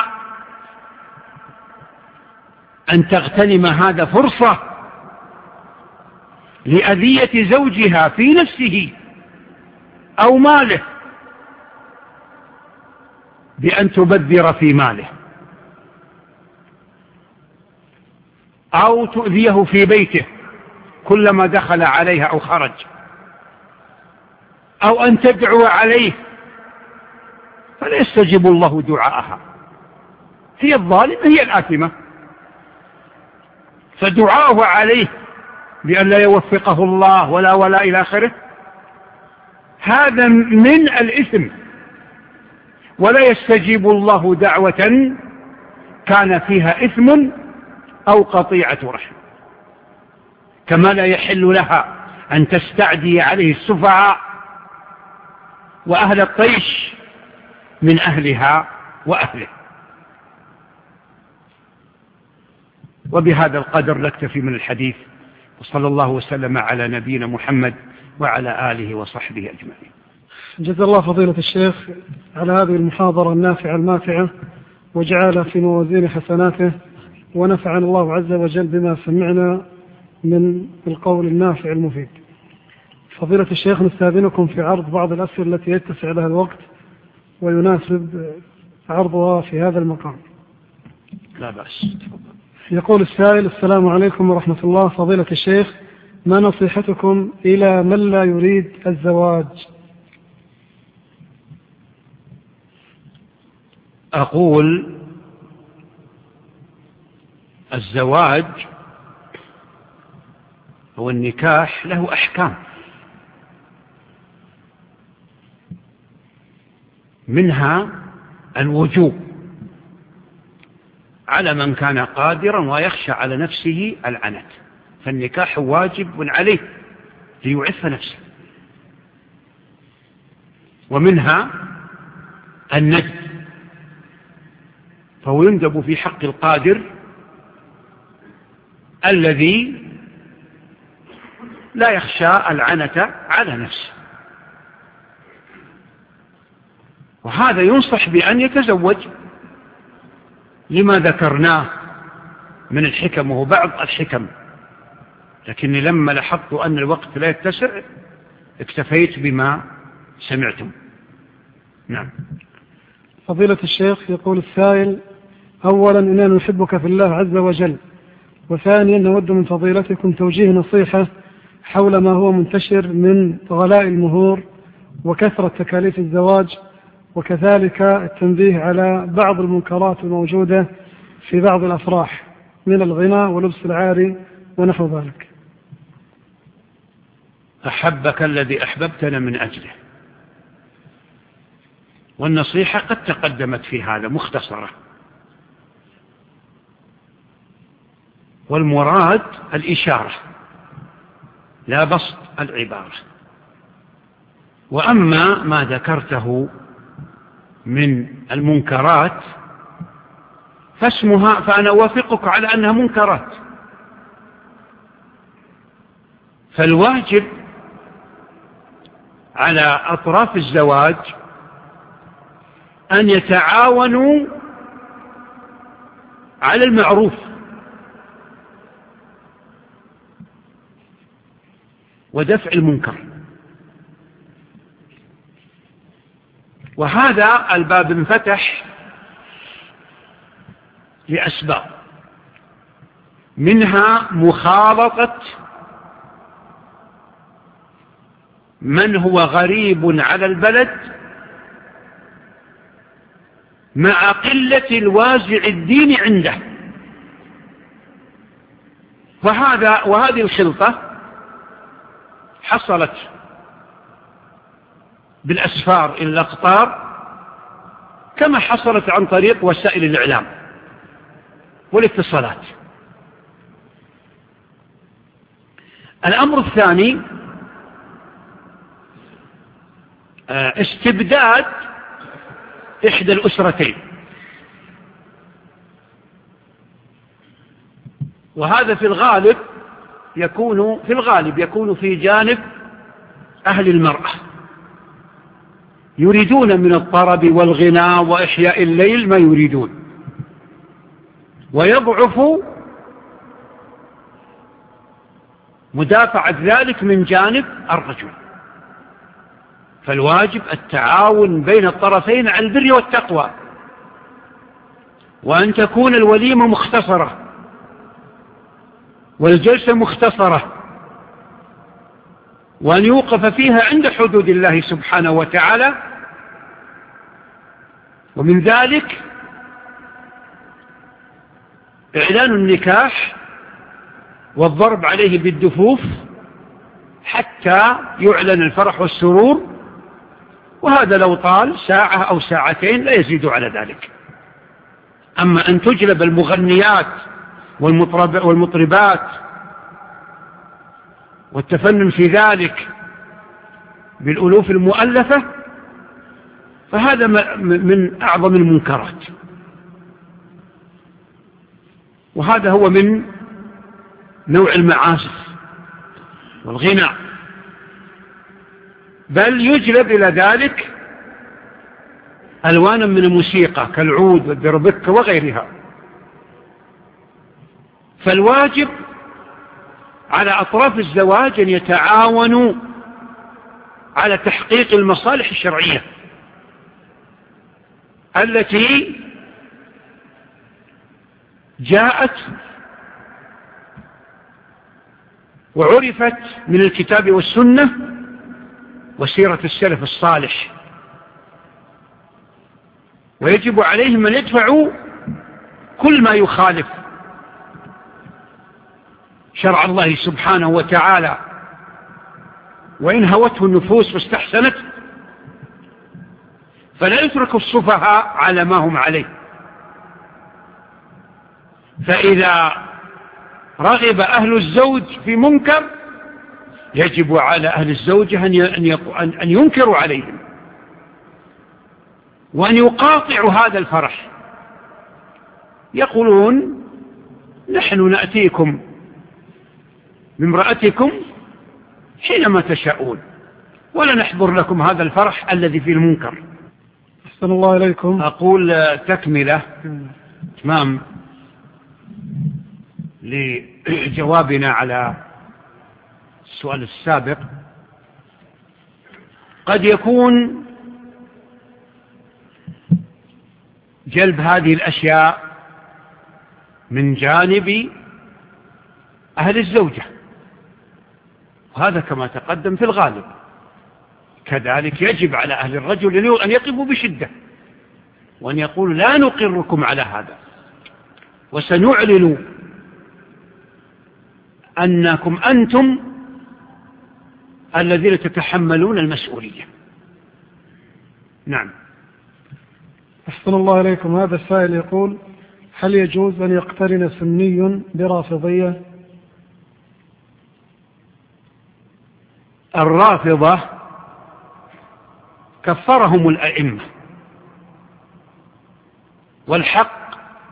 أن تغتنم هذا فرصة لأذية زوجها في نفسه أو ماله بأن تبذر في ماله، أو تؤذيه في بيته كلما دخل عليها أو خرج، أو أن تدعو عليه فلا يستجيب الله دعاءها، هي الظالمة هي الآثمة. فدعاؤه عليه بأن لا يوفقه الله ولا ولا إلى آخره هذا من الإثم، ولا يستجيب الله دعوة كان فيها إثم أو قطيعة رحم. كما لا يحل لها أن تستعدي عليه السفهاء وأهل الطيش من أهلها وأهله. وبهذا القدر نكتفي من الحديث، وصلى الله وسلم على نبينا محمد وعلى آله وصحبه أجمعين. جزا الله فضيلة الشيخ على هذه المحاضرة النافعة الماتعة، وجعلها في موازين حسناته، ونفعنا الله عز وجل بما سمعنا من القول النافع المفيد. فضيلة الشيخ، نستأذنكم في عرض بعض الأسئلة التي يتسع لها الوقت ويناسب عرضها في هذا المقام. لا بأس. يقول السائل: السلام عليكم ورحمة الله، فضيلة الشيخ، ما نصيحتكم إلى من لا يريد الزواج؟ أقول الزواج هو النكاح له أحكام، منها الوجوب على من كان قادرا ويخشى على نفسه العنت، فالنكاح واجب عليه ليعف نفسه. ومنها الندب، فهو يندب في حق القادر الذي لا يخشى العنت على نفسه، وهذا ينصح بأن يتزوج لما ذكرناه من الحكم، وهو بعض الحكم، لكني لما لاحظت أن الوقت لا يتسع اكتفيت بما سمعتم. نعم. فضيلة الشيخ، يقول السائل: أولا إننا نحبك في الله عز وجل، وثانيا نود من فضيلتكم توجيه نصيحة حول ما هو منتشر من غلاء المهور وكثرة تكاليف الزواج، وكذلك التنبيه على بعض المنكرات الموجودة في بعض الأفراح من الغناء ولبس العاري ونحو ذلك. أحبك الذي أحببتنا من أجله، والنصيحة قد تقدمت في هذا مختصرة، والمراد الإشارة لا بسط العبارة. وأما ما ذكرته من المنكرات فاسمها، فأنا أوافقك على أنها منكرات. فالواجب على أطراف الزواج أن يتعاونوا على المعروف، ودفع المنكر، وهذا الباب انفتح لأسباب، منها مخالطة من هو غريب على البلد مع قلة الوازع الدين عنده، وهذا وهذه الخلطة حصلت بالأسفار إلى الأقطار، كما حصلت عن طريق وسائل الإعلام والاتصالات. الأمر الثاني استبداد إحدى الأسرتين، وهذا في الغالب يكون في الغالب يكون في جانب أهل المرأة، يريدون من الطرب والغناء وإحياء الليل ما يريدون، ويضعف مدافعة ذلك من جانب الرجل. فالواجب التعاون بين الطرفين على البر والتقوى، وأن تكون الوليمة مختصرة والجلسة مختصرة، وأن يوقف فيها عند حدود الله سبحانه وتعالى. ومن ذلك إعلان النكاح والضرب عليه بالدفوف حتى يعلن الفرح والسرور، وهذا لو طال ساعة أو ساعتين لا يزيد على ذلك. أما أن تجلب المغنيات والمطربات والتفنن في ذلك بالألوف المؤلفة فهذا من أعظم المنكرات، وهذا هو من نوع المعازف والغناء، بل يجلب إلى ذلك ألوانا من الموسيقى كالعود والدربكة وغيرها. فالواجب على أطراف الزواج أن يتعاونوا على تحقيق المصالح الشرعية التي جاءت وعرفت من الكتاب والسنة وسيرة السلف الصالح، ويجب عليهم أن يدفعوا كل ما يخالف شرع الله سبحانه وتعالى، وإن هوته النفوس واستحسنت فلا يترك الصفهاء على ما هم عليه. فإذا رغب أهل الزوج في منكر يجب على أهل الزوجة أن ينكروا عليهم وأن يقاطعوا هذا الفرح. يقولون نحن نأتيكم بامرأتكم حينما تشاءون ولا نحضر لكم هذا الفرح الذي فيه المنكر. أحسن الله إليكم. أقول تكملة تمام لجوابنا على السؤال السابق. قد يكون جلب هذه الأشياء من جانب أهل الزوجة، وهذا كما تقدم في الغالب. كذلك يجب على أهل الرجل أن يقفوا بشدة وأن يقولوا لا نقركم على هذا، وسنعلن أنكم أنتم الذين تتحملون المسؤولية. نعم. أحسن الله إليكم. هذا السائل يقول: هل يجوز أن يقترن سني برافضية؟ الرافضة كفرهم الأئمة، والحق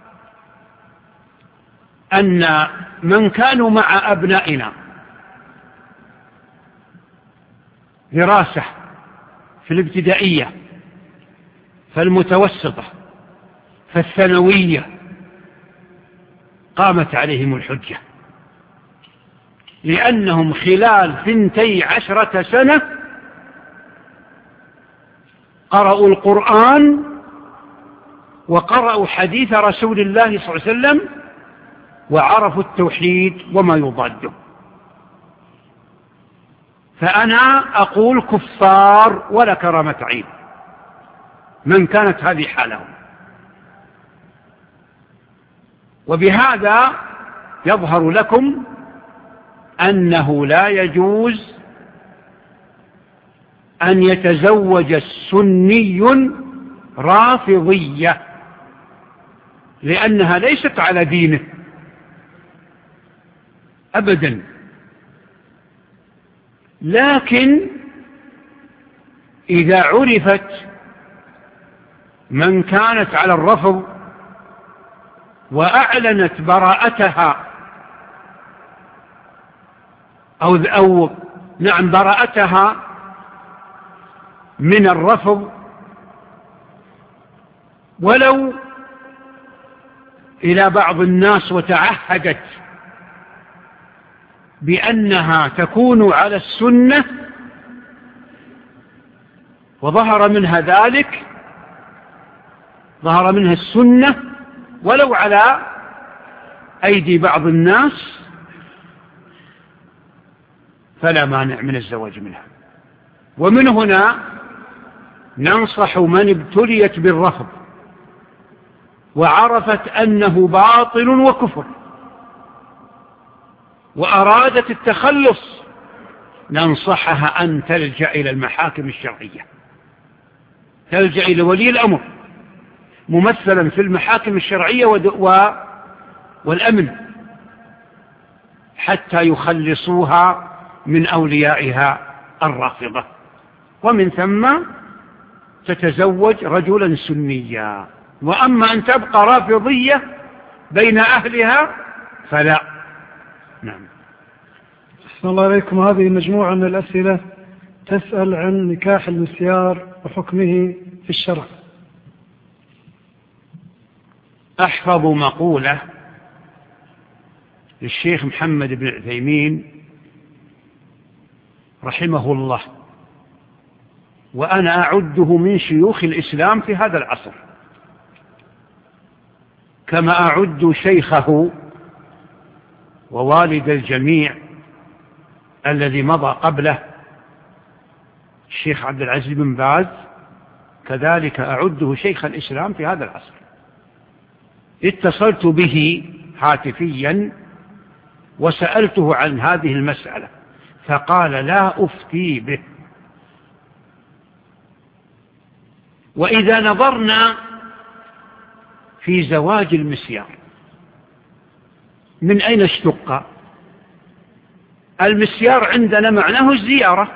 أن من كانوا مع أبنائنا دراسة في الابتدائية فالمتوسطة فالثانوية قامت عليهم الحجة، لأنهم خلال ثنتي عشرة سنة قرأوا القرآن وقرأوا حديث رسول الله صلى الله عليه وسلم وعرفوا التوحيد وما يضاده. فأنا أقول كفار ولا كرامة عين من كانت هذه حالهم. وبهذا يظهر لكم أنه لا يجوز أن يتزوج السني رافضية، لأنها ليست على دينه أبدا. لكن إذا عرفت من كانت على الرفض وأعلنت براءتها أو, أو نعم براءتها من الرفض ولو إلى بعض الناس وتعهدت بأنها تكون على السنة وظهر منها ذلك، ظهر منها السنة ولو على أيدي بعض الناس، فلا مانع من الزواج منها. ومن هنا ننصح من ابتليت بالرفض وعرفت أنه باطل وكفر وأرادت التخلص، ننصحها أن تلجأ إلى المحاكم الشرعية، تلجأ إلى ولي الأمر ممثلا في المحاكم الشرعية والأمن حتى يخلصوها من أوليائها الرافضة، ومن ثم تتزوج رجلا سنيا. وأما أن تبقى رافضية بين أهلها فلا. نعم. أحسن الله عليكم. هذه مجموعة من الأسئلة تسأل عن نكاح المسيار وحكمه في الشرع. أحفظ مقولة للشيخ محمد بن عثيمين رحمه الله، وأنا أعده من شيوخ الإسلام في هذا العصر، كما أعد شيخه ووالد الجميع الذي مضى قبله الشيخ عبد العزيز بن باز، كذلك أعده شيخ الإسلام في هذا العصر. اتصلت به هاتفيا وسألته عن هذه المسألة فقال لا أفتي به. وإذا نظرنا في زواج المسيار، من أين اشتق؟ المسيار عندنا معناه الزيارة،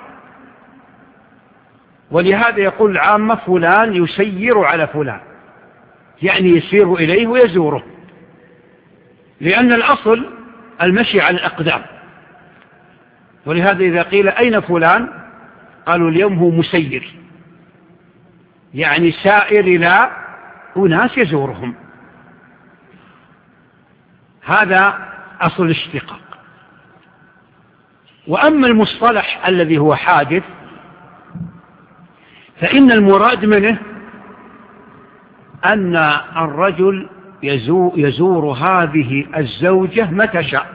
ولهذا يقول العامة فلان يسير على فلان، يعني يسير إليه ويزوره، لأن الأصل المشي على الأقدام. ولهذا إذا قيل أين فلان قالوا اليوم هو مسير، يعني سائر إلى أناس يزورهم. هذا أصل الاشتقاق. وأما المصطلح الذي هو حادث فإن المراد منه أن الرجل يزور هذه الزوجة متى شاء،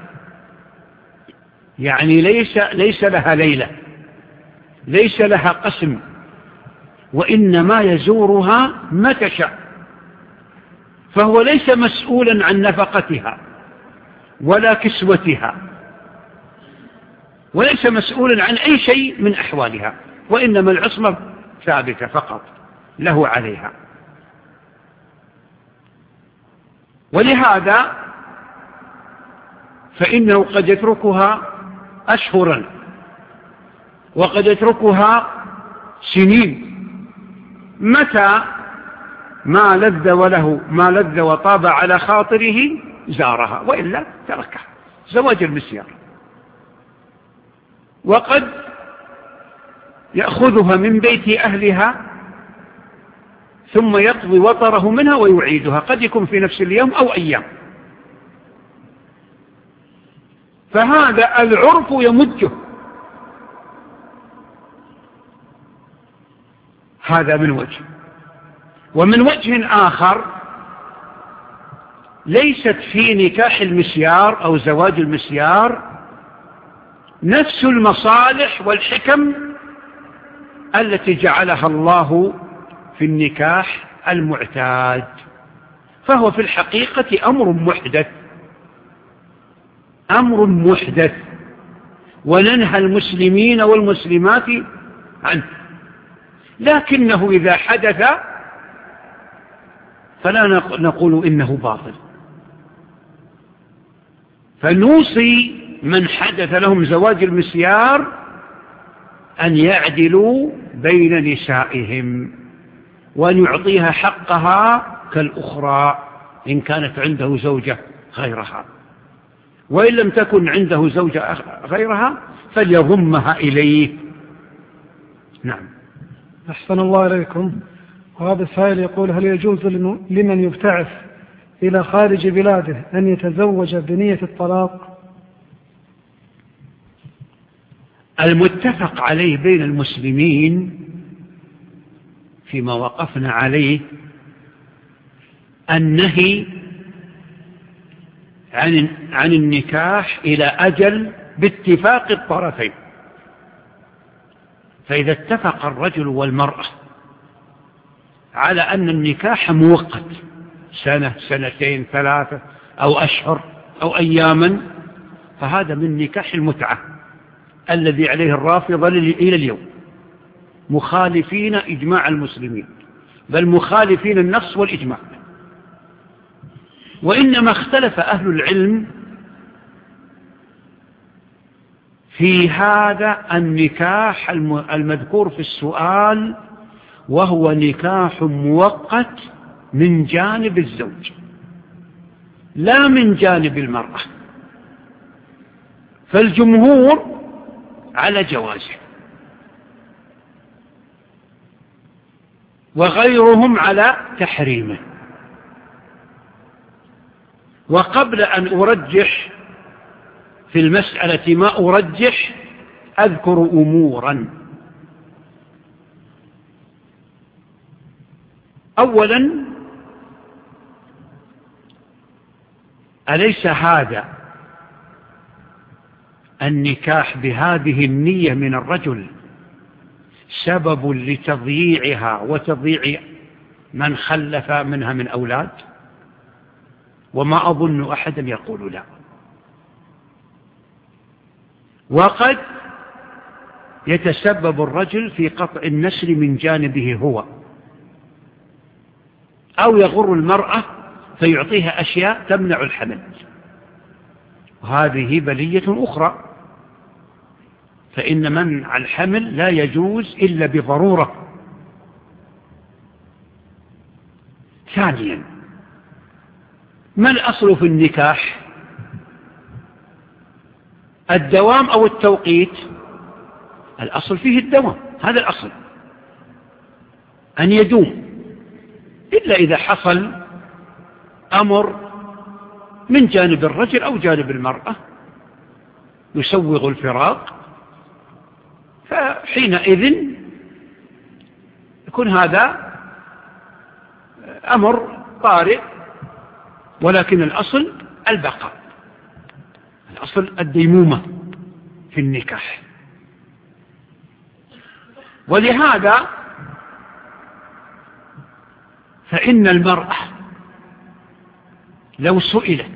يعني ليس, ليس لها ليلة، ليس لها قسم، وإنما يزورها متى شاء، فهو ليس مسؤولا عن نفقتها ولا كسوتها، وليس مسؤولا عن أي شيء من أحوالها، وإنما العصمة ثابتة فقط له عليها. ولهذا فإنه قد يتركها أشهرا وقد يتركها سنين، متى ما لذ وله ما لذ وطاب على خاطره زارها، وإلا تركها. زواج المسيار. وقد يأخذها من بيت أهلها ثم يقضي وطره منها ويعيدها، قد يكون في نفس اليوم أو أيام. فهذا العرف يمجه. هذا من وجه. ومن وجه آخر ليست في نكاح المسيار أو زواج المسيار نفس المصالح والحكم التي جعلها الله في النكاح المعتاد، فهو في الحقيقة أمر محدث، أمر محدث، وننهى المسلمين والمسلمات عنه. لكنه إذا حدث فلا نقول إنه باطل، فنوصي من حدث لهم زواج المسيار أن يعدلوا بين نسائهم وأن يعطيها حقها كالأخرى إن كانت عنده زوجة غيرها، وإن لم تكن عنده زوجة غيرها فليضمها إليه. نعم. أحسن الله إليكم. وهذا السائل يقول: هل يجوز لمن يبتعث إلى خارج بلاده أن يتزوج بنية الطلاق؟ المتفق عليه بين المسلمين فيما وقفنا عليه النهي عن عن النكاح إلى أجل باتفاق الطرفين. فإذا اتفق الرجل والمرأة على أن النكاح مؤقت سنة سنتين ثلاثة أو أشهر أو أياما، فهذا من نكاح المتعة الذي عليه الرافضة إلى اليوم، مخالفين إجماع المسلمين، بل مخالفين النص والإجماع. وإنما اختلف أهل العلم في هذا النكاح المذكور في السؤال، وهو نكاح مؤقت من جانب الزوج لا من جانب المرأة. فالجمهور على جوازه وغيرهم على تحريمه. وقبل أن أرجح في المسألة ما أرجح أذكر أمورا. أولا، أليس هذا النكاح بهذه النية من الرجل سبب لتضييعها وتضييع من خلف منها من أولاد؟ وما أظن أحدا يقول لا. وقد يتسبب الرجل في قطع النسل من جانبه هو، أو يغر المرأة فيعطيها أشياء تمنع الحمل، وهذه بلية أخرى. فإن منع الحمل لا يجوز إلا بضرورة. ثانيا، ما الأصل في النكاح؟ الدوام أو التوقيت؟ الأصل فيه الدوام، هذا الأصل، أن يدوم، إلا إذا حصل أمر من جانب الرجل أو جانب المرأة يسوغ الفراق، فحينئذ يكون هذا أمر طارئ. ولكن الأصل البقاء، الأصل الديمومة في النكاح. ولهذا فإن المرأة لو سئلت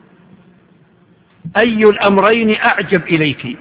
أي الأمرين أعجب إليك،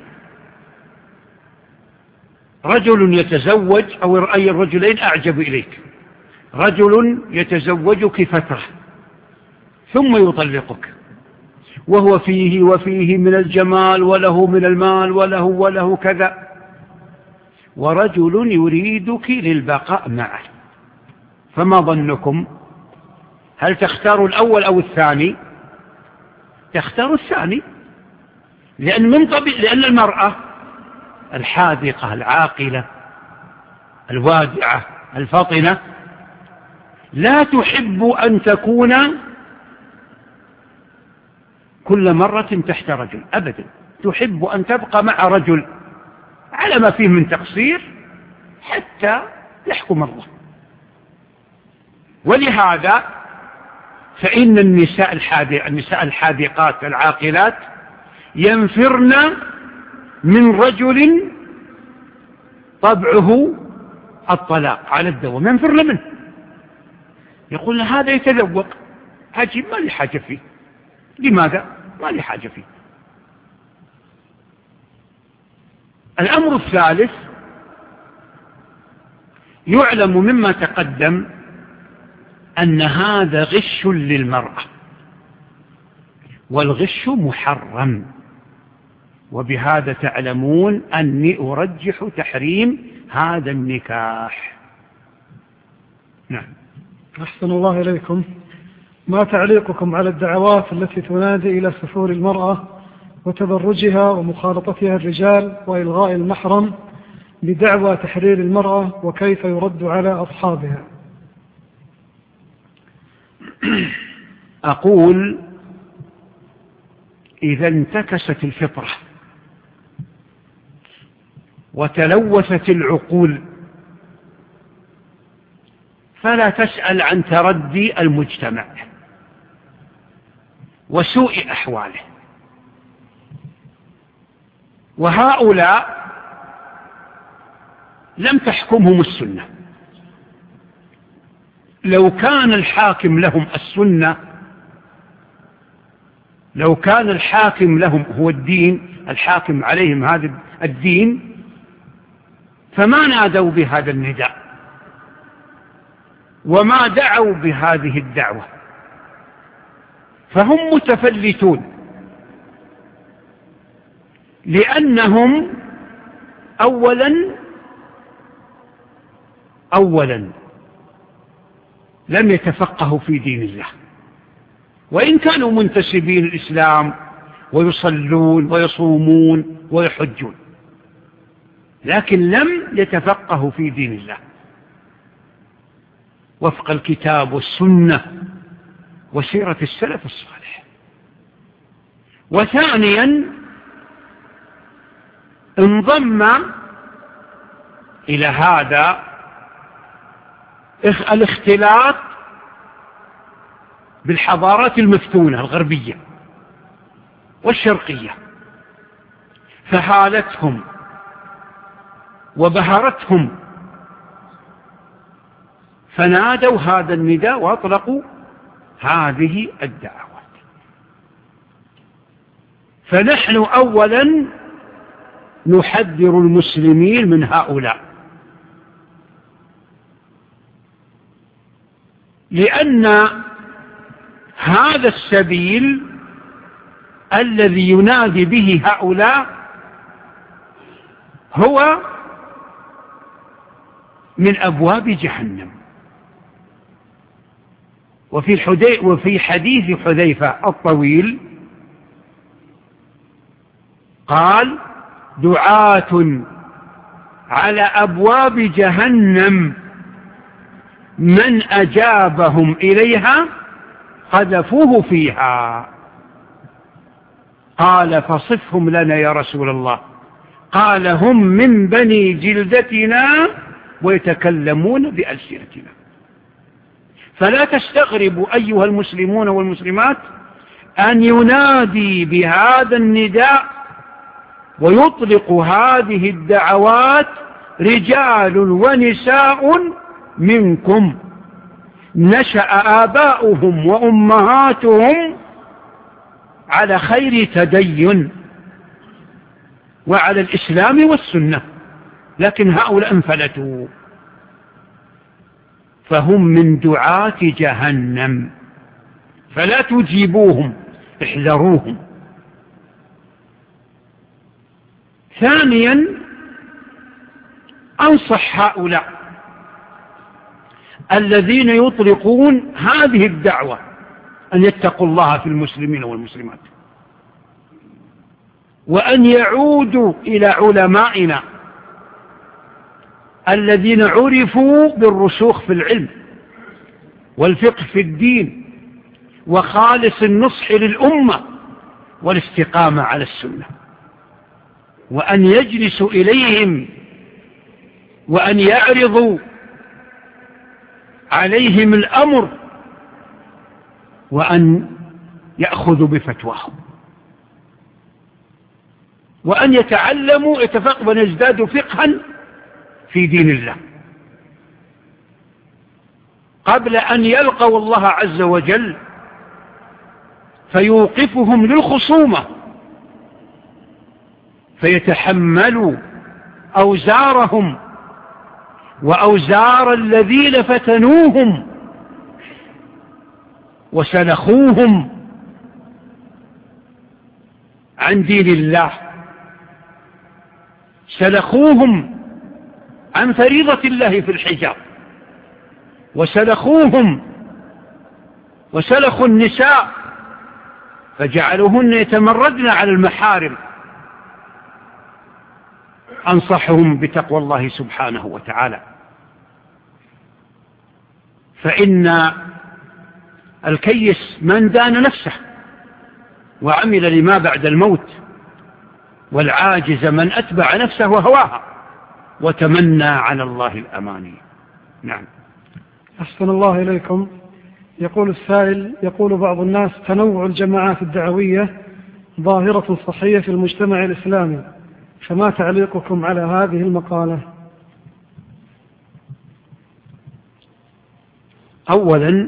رجل يتزوج أو أي الرجلين أعجب إليك؟ رجل يتزوجك فترة ثم يطلقك وهو فيه وفيه من الجمال وله من المال وله وله كذا، ورجل يريدك للبقاء معه، فما ظنكم؟ هل تختار الأول أو الثاني؟ تختار الثاني، لأن من طبيعي لأن المرأة الحاذقة العاقلة الوادعة الفطنة لا تحب أن تكون كل مرة تحت رجل أبدا، تحب أن تبقى مع رجل على ما فيه من تقصير حتى يحكم الله. ولهذا فإن النساء الحاذقات النساء الحاذقات العاقلات ينفرن من رجل طبعه الطلاق على الدوام، ينفرن منه، يقول هذا يتذوق عجيب ما لي حاجة فيه. لماذا؟ ما لي حاجة فيه. الأمر الثالث، يعلم مما تقدم أن هذا غش للمرأة، والغش محرم، وبهذا تعلمون أني أرجح تحريم هذا النكاح. نعم. أحسن الله إليكم. ما تعليقكم على الدعوات التي تنادي إلى سفور المرأة وتبرجها ومخالطتها الرجال وإلغاء المحرم بدعوى تحرير المرأة، وكيف يرد على أصحابها؟ أقول إذا انتكست الفطرة وتلوثت العقول، فلا تسأل عن تردي المجتمع وسوء أحواله. وهؤلاء لم تحكمهم السنة. لو كان الحاكم لهم السنة، لو كان الحاكم لهم هو الدين، الحاكم عليهم هذا الدين، فما نادوا بهذا النداء وما دعوا بهذه الدعوة. فهم متفلتون، لأنهم أولا أولا لم يتفقهوا في دين الله، وإن كانوا منتسبين الإسلام ويصلون ويصومون ويحجون، لكن لم يتفقهوا في دين الله وفق الكتاب والسنة وسيرة السلف الصالح. وثانيا انضم إلى هذا الاختلاط بالحضارات المفتونة الغربية والشرقية، فهالتهم وبهرتهم، فنادوا هذا النداء وأطلقوا هذه الدعوات. فنحن أولا نحذر المسلمين من هؤلاء، لأن هذا السبيل الذي ينادي به هؤلاء هو من أبواب جهنم. وفي, الحدي وفي حديث حذيفة الطويل قال: دعاة على أبواب جهنم من أجابهم إليها قذفوه فيها. قال: فصفهم لنا يا رسول الله. قال: هم من بني جلدتنا ويتكلمون بألسنتنا. فلا تستغربوا أيها المسلمون والمسلمات أن ينادي بهذا النداء ويطلق هذه الدعوات رجال ونساء منكم نشأ آباؤهم وأمهاتهم على خير تدين وعلى الإسلام والسنة، لكن هؤلاء انفلتوا، فهم من دعاة جهنم، فلا تجيبوهم، احذروهم. ثانيا أنصح هؤلاء الذين يطلقون هذه الدعوة أن يتقوا الله في المسلمين والمسلمات، وأن يعودوا إلى علمائنا الذين عرفوا بالرسوخ في العلم والفقه في الدين وخالص النصح للأمة والاستقامة على السنة، وأن يجلسوا إليهم وأن يعرضوا عليهم الأمر وأن يأخذوا بفتواهم وأن يتعلموا يتفقهوا ويزدادوا فقها في دين الله قبل أن يلقوا الله عز وجل فيوقفهم للخصومة فيتحملوا أوزارهم وأوزار الذين فتنوهم وسلخوهم عن دين الله، سلخوهم عن فريضة الله في الحجاب، وسلخوهم وسلخوا النساء فجعلوهن يتمردن على المحارم. أنصحهم بتقوى الله سبحانه وتعالى، فإن الكيس من دان نفسه وعمل لما بعد الموت، والعاجز من أتبع نفسه وهواها. وتمنى على الله الأماني. نعم. أحسن الله إليكم. يقول السائل: يقول بعض الناس تنوع الجماعات الدعوية ظاهرة صحية في المجتمع الإسلامي، فما تعليقكم على هذه المقالة؟ أولا،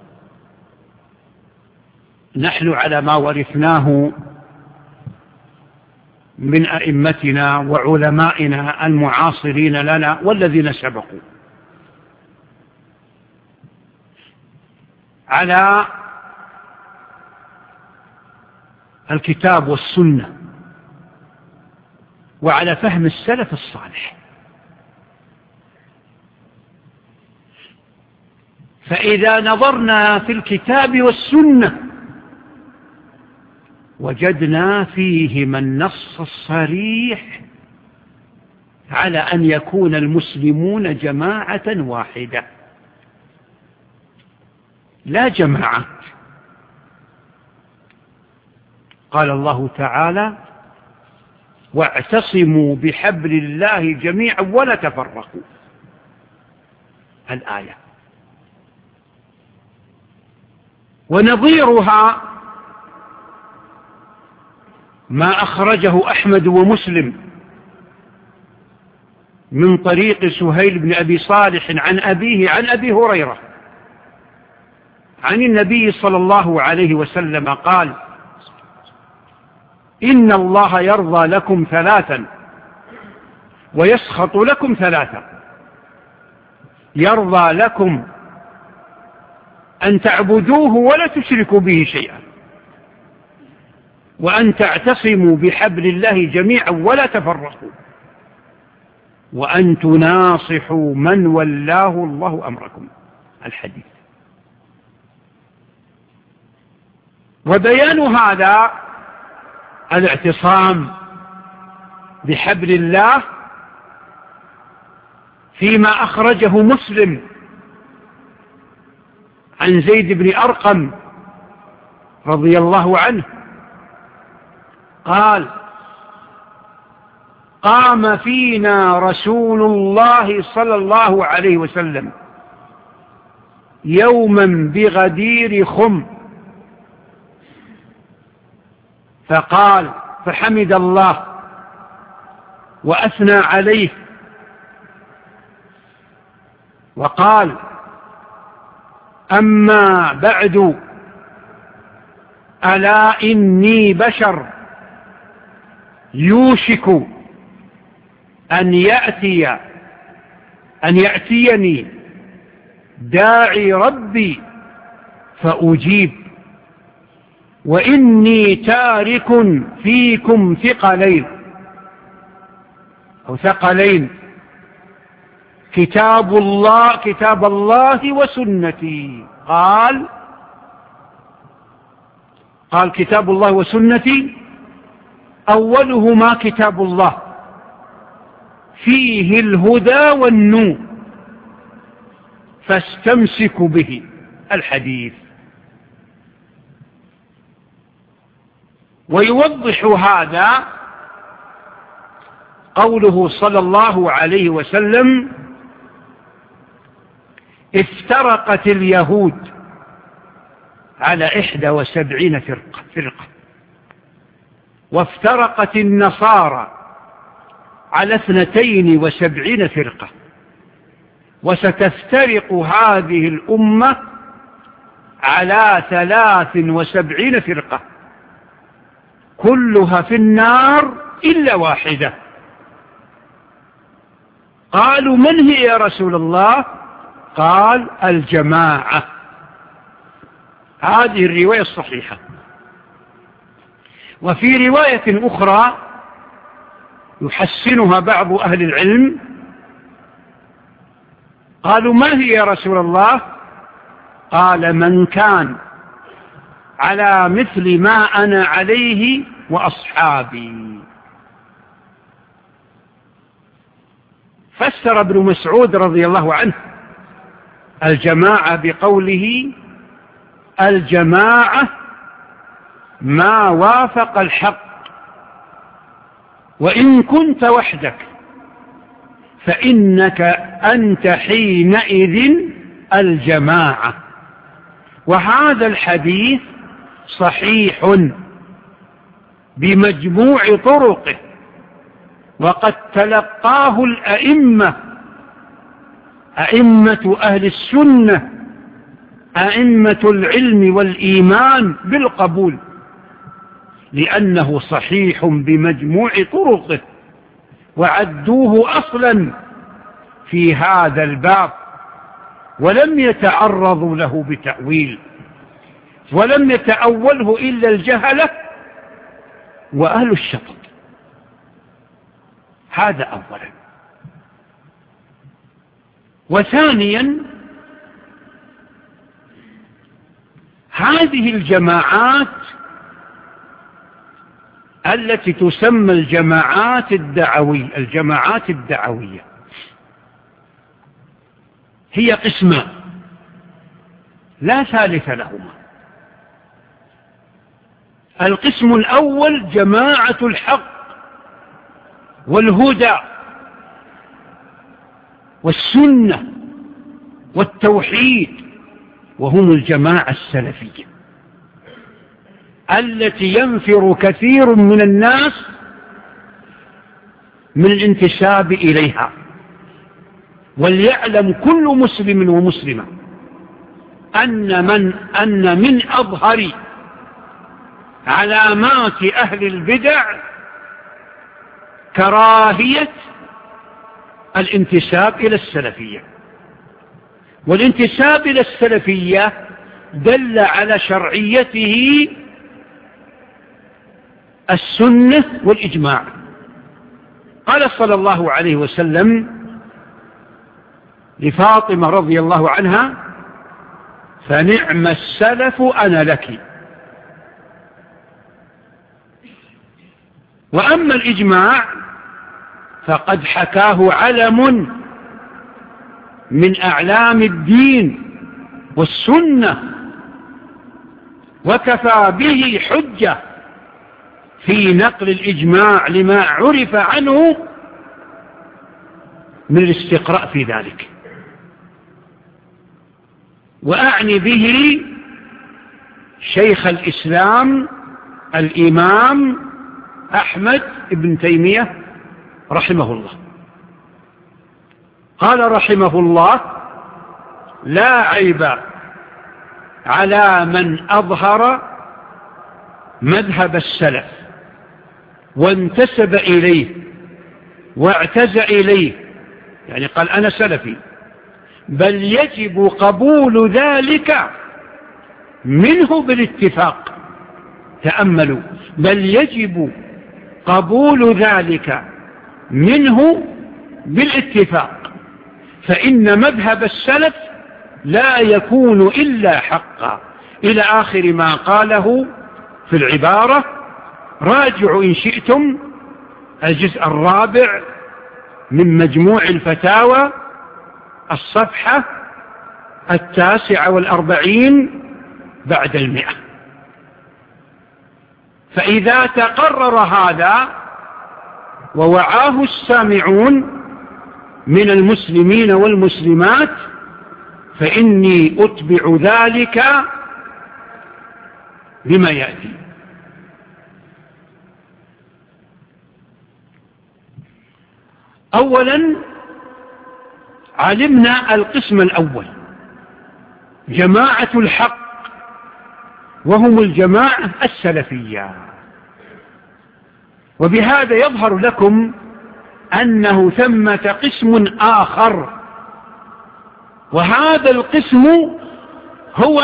نحن على ما ورثناه من أئمتنا وعلمائنا المعاصرين لنا والذين سبقوا، على الكتاب والسنة وعلى فهم السلف الصالح. فإذا نظرنا في الكتاب والسنة وجدنا فيهما النص الصريح على أن يكون المسلمون جماعة واحدة لا جماعات. قال الله تعالى: واعتصموا بحبل الله جميعا ولا تفرقوا، الآية. ونظيرها ما أخرجه أحمد ومسلم من طريق سهيل بن أبي صالح عن أبيه عن أبي هريرة عن النبي صلى الله عليه وسلم قال: إن الله يرضى لكم ثلاثا ويسخط لكم ثلاثا. يرضى لكم أن تعبدوه ولا تشركوا به شيئا، وأن تعتصموا بحبل الله جميعا ولا تفرقوا، وأن تناصحوا من ولاه الله أمركم. الحديث. وبيان هذا الاعتصام بحبل الله فيما أخرجه مسلم عن زيد بن أرقم رضي الله عنه قال: قام فينا رسول الله صلى الله عليه وسلم يوما بغدير خم فقال فحمد الله وأثنى عليه وقال: أما بعد، ألا إني بشر يوشك أن يأتي أن يأتيني داعي ربي فأجيب، وإني تارك فيكم ثقلين أو ثقلين كتاب الله كتاب الله وسنتي. قال قال كتاب الله وسنتي أولهما كتاب الله فيه الهدى والنور فاستمسكوا به. الحديث. ويوضح هذا قوله صلى الله عليه وسلم: افترقت اليهود على إحدى وسبعين فرقة, فرقة وافترقت النصارى على اثنتين وسبعين فرقة، وستفترق هذه الأمة على ثلاث وسبعين فرقة كلها في النار إلا واحدة. قالوا: من هي يا رسول الله؟ قال: الجماعة. هذه الرواية الصحيحة. وفي رواية أخرى يحسنها بعض أهل العلم قالوا: ما هي يا رسول الله؟ قال: من كان على مثل ما أنا عليه وأصحابي. فسر ابن مسعود رضي الله عنه الجماعة بقوله: الجماعة ما وافق الحق، وإن كنت وحدك فإنك أنت حينئذ الجماعة. وهذا الحديث صحيح بمجموع طرقه، وقد تلقاه الأئمة، أئمة أهل السنة، أئمة العلم والإيمان بالقبول، لأنه صحيح بمجموع طرقه، وعدوه أصلا في هذا الباب، ولم يتعرضوا له بتأويل، ولم يتأوله إلا الجهلة وأهل الشطط. هذا أولا. وثانيا، هذه الجماعات التي تسمى الجماعات الدعوية الجماعات الدعوية هي قسمان لا ثالث لهما. القسم الأول جماعة الحق والهدى والسنة والتوحيد، وهم الجماعة السلفية التي ينفر كثير من الناس من الانتساب إليها. وليعلم كل مسلم ومسلمة أن من, أن من أظهر علامات أهل البدع كراهية الانتساب إلى السلفية. والانتساب إلى السلفية دل على شرعيته السنة والإجماع. قال صلى الله عليه وسلم لفاطمة رضي الله عنها: فنعم السلف أنا لك. وأما الإجماع فقد حكاه علم من أعلام الدين والسنة، وكفى به حجة في نقل الإجماع لما عرف عنه من الاستقراء في ذلك. وأعني به شيخ الإسلام الإمام أحمد بن تيمية رحمه الله. قال رحمه الله: لا عيب على من أظهر مذهب السلف وانتسب إليه واعتز إليه، يعني قال أنا سلفي، بل يجب قبول ذلك منه بالاتفاق. تأملوا: بل يجب قبول ذلك منه بالاتفاق، فإن مذهب السلف لا يكون إلا حقا، إلى آخر ما قاله في العبارة. راجعوا إن شئتم الجزء الرابع من مجموع الفتاوى، الصفحة التاسعة والأربعين بعد المئة. فإذا تقرر هذا ووعاه السامعون من المسلمين والمسلمات، فإني أتبع ذلك بما يأتي. أولا علمنا القسم الأول جماعة الحق، وهم الجماعة السلفية. وبهذا يظهر لكم أنه ثمة قسم آخر، وهذا القسم هو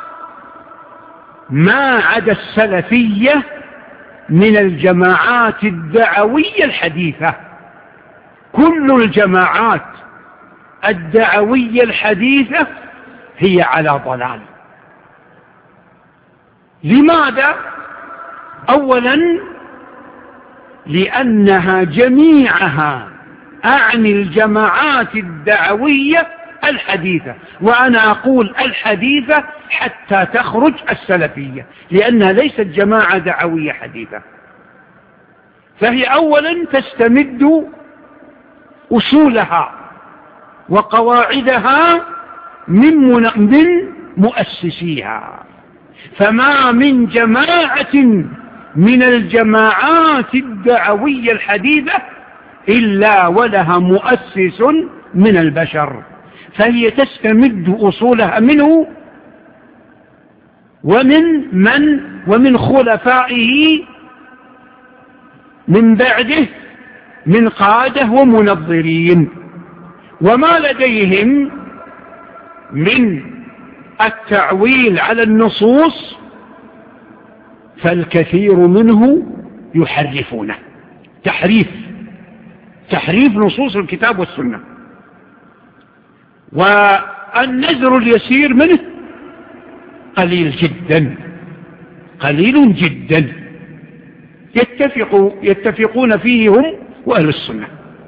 ما عدا السلفية من الجماعات الدعوية الحديثة. كل الجماعات الدعوية الحديثة هي على ضلال. لماذا؟ أولا لأنها جميعها أعني الجماعات الدعوية الحديثة، وأنا أقول الحديثة حتى تخرج السلفية، لأنها ليست جماعة دعوية حديثة. فهي أولا تستمد أصولها وقواعدها من من مؤسسيها. فما من جماعة من الجماعات الدعوية الحديثة إلا ولها مؤسس من البشر، فهي تستمد أصولها منه ومن من ومن خلفائه من بعده من قادة ومنظرين. وما لديهم من التعويل على النصوص فالكثير منه يحرفونه، تحريف تحريف نصوص الكتاب والسنة. والنذر اليسير منه قليل جدا قليل جدا يتفقوا يتفقون فيه هم وأهل السنة.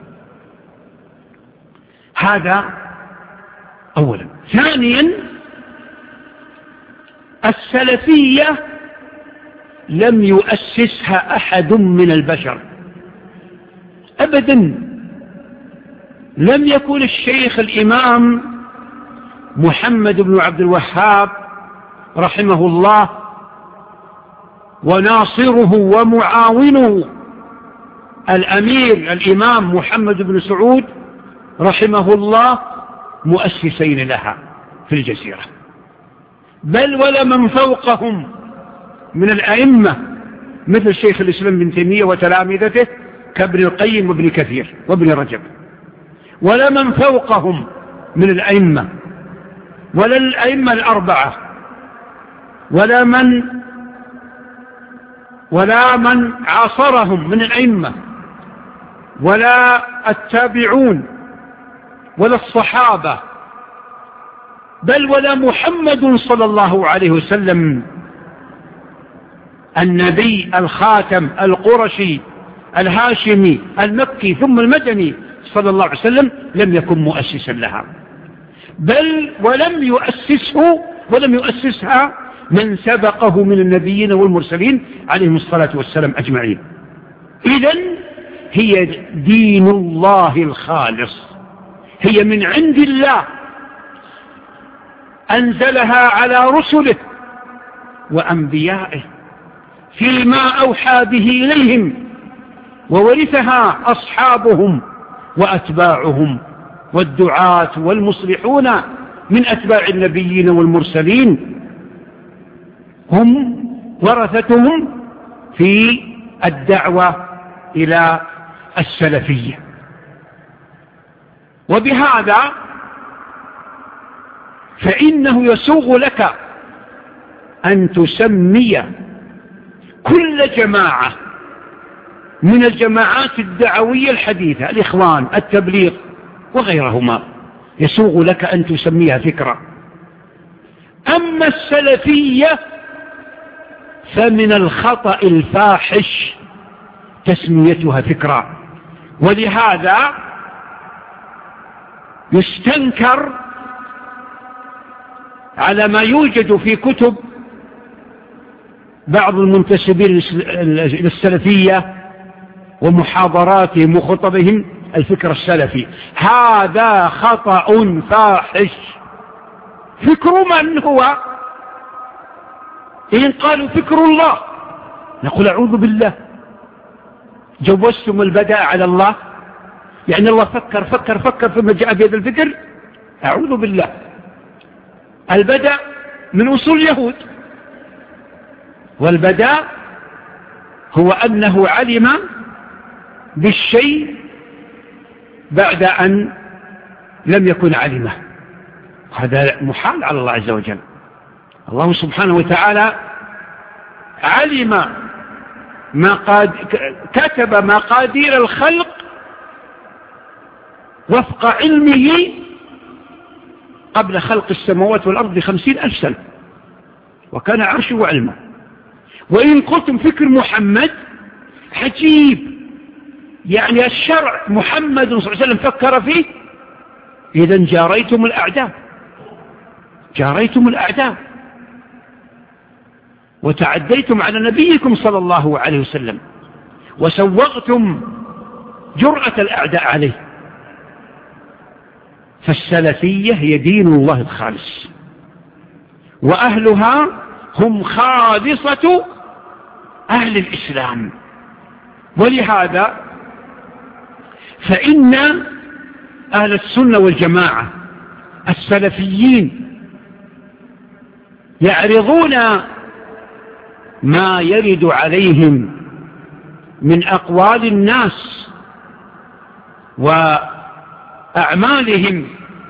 هذا أولا. ثانيا، السلفية لم يؤسسها أحد من البشر أبدا. لم يكن الشيخ الإمام محمد بن عبد الوهاب رحمه الله وناصره ومعاونه الأمير الإمام محمد بن سعود رحمه الله مؤسسين لها في الجزيرة، بل ولا من فوقهم من الأئمة مثل شيخ الإسلام بن تيمية وتلامذته كابن القيم وابن كثير وابن رجب، ولا من فوقهم من الأئمة، ولا الأئمة الأربعة، ولا من ولا من عاصرهم من الأئمة، ولا التابعون، ولا الصحابة، بل ولا محمد صلى الله عليه وسلم النبي الخاتم القرشي الهاشمي المكي ثم المدني صلى الله عليه وسلم لم يكن مؤسسا لها، بل ولم يؤسسه ولم يؤسسها من سبقه من النبيين والمرسلين عليهم الصلاة والسلام أجمعين. إذن هي دين الله الخالص، هي من عند الله أنزلها على رسله وأنبيائه فيما أوحى به إليهم، وورثها أصحابهم وأتباعهم والدعاة والمصلحون من أتباع النبيين والمرسلين، هم ورثتهم في الدعوة إلى السلفية. وبهذا فإنه يسوغ لك أن تسمي كل جماعة من الجماعات الدعوية الحديثة، الإخوان، التبليغ وغيرهما، يسوغ لك أن تسميها فكرة. أما السلفية فمن الخطأ الفاحش تسميتها فكرة، ولهذا يستنكر على ما يوجد في كتب بعض المنتسبين للسلفية ومحاضراتهم وخطبهم الفكر السلفي. هذا خطأ فاحش. فكر من هو؟ إن قالوا فكر الله نقول أعوذ بالله، جوزتم البداء على الله، يعني الله فكر فكر فكر ثم جاء بهذا الفكر؟ أعوذ بالله. البداء من أصول اليهود، والبداء هو أنه علم بالشيء بعد أن لم يكن علمه. هذا محال على الله عز وجل. الله سبحانه وتعالى علم مقاد... كتب مقادير الخلق وفق علمه قبل خلق السماوات والأرض بخمسين ألف سنة، وكان عرشه علمه. وإن قلتم فكر محمد حجيب، يعني الشرع محمد صلى الله عليه وسلم فكر فيه، إذن جاريتم الأعداء جاريتم الأعداء وتعديتم على نبيكم صلى الله عليه وسلم وسوغتم جرأة الأعداء عليه. فالسلفية هي دين الله الخالص، وأهلها هم خالصة أهل الإسلام. ولهذا فإن أهل السنة والجماعة السلفيين يعرضون ما يرد عليهم من أقوال الناس وأعمالهم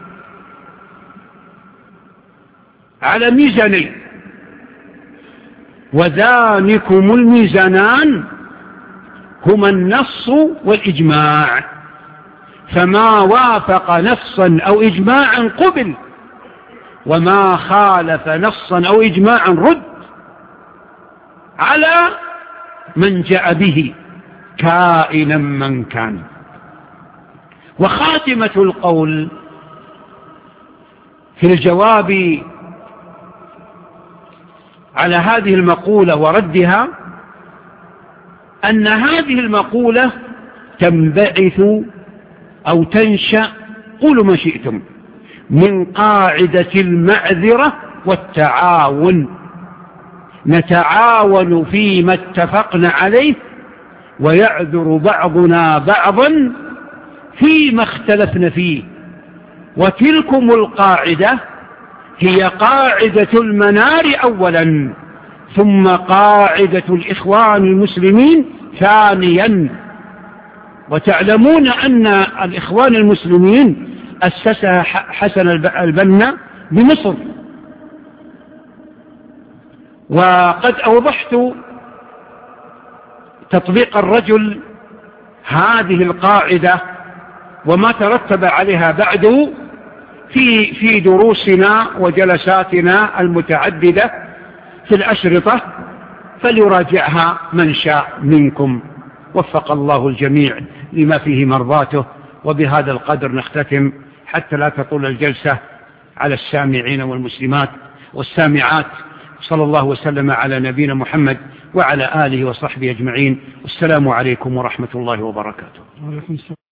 على ميزانين، وذلكم الميزانان هما النص والإجماع، فما وافق نصا أو إجماعا قبل، وما خالف نصا أو إجماعا رد على من جاء به كائنا من كان. وخاتمة القول في الجواب على هذه المقولة وردها أن هذه المقولة تنبعث أو تنشأ، قولوا ما شئتم، من قاعدة المعذرة والتعاون، نتعاون فيما اتفقنا عليه ويعذر بعضنا بعضا فيما اختلفنا فيه. وتلكم القاعدة هي قاعدة المنار أولا، ثم قاعدة الإخوان المسلمين ثانيا. وتعلمون أن الإخوان المسلمين أسسها حسن البنا بمصر، وقد أوضحت تطبيق الرجل هذه القاعدة وما ترتب عليها بعد في في دروسنا وجلساتنا المتعددة في الأشرطة، فليراجعها من شاء منكم. وفق الله الجميع لما فيه مرضاته. وبهذا القدر نختتم حتى لا تطول الجلسة على السامعين والمسلمات والسامعات. صلى الله وسلم على نبينا محمد وعلى آله وصحبه أجمعين. والسلام عليكم ورحمة الله وبركاته.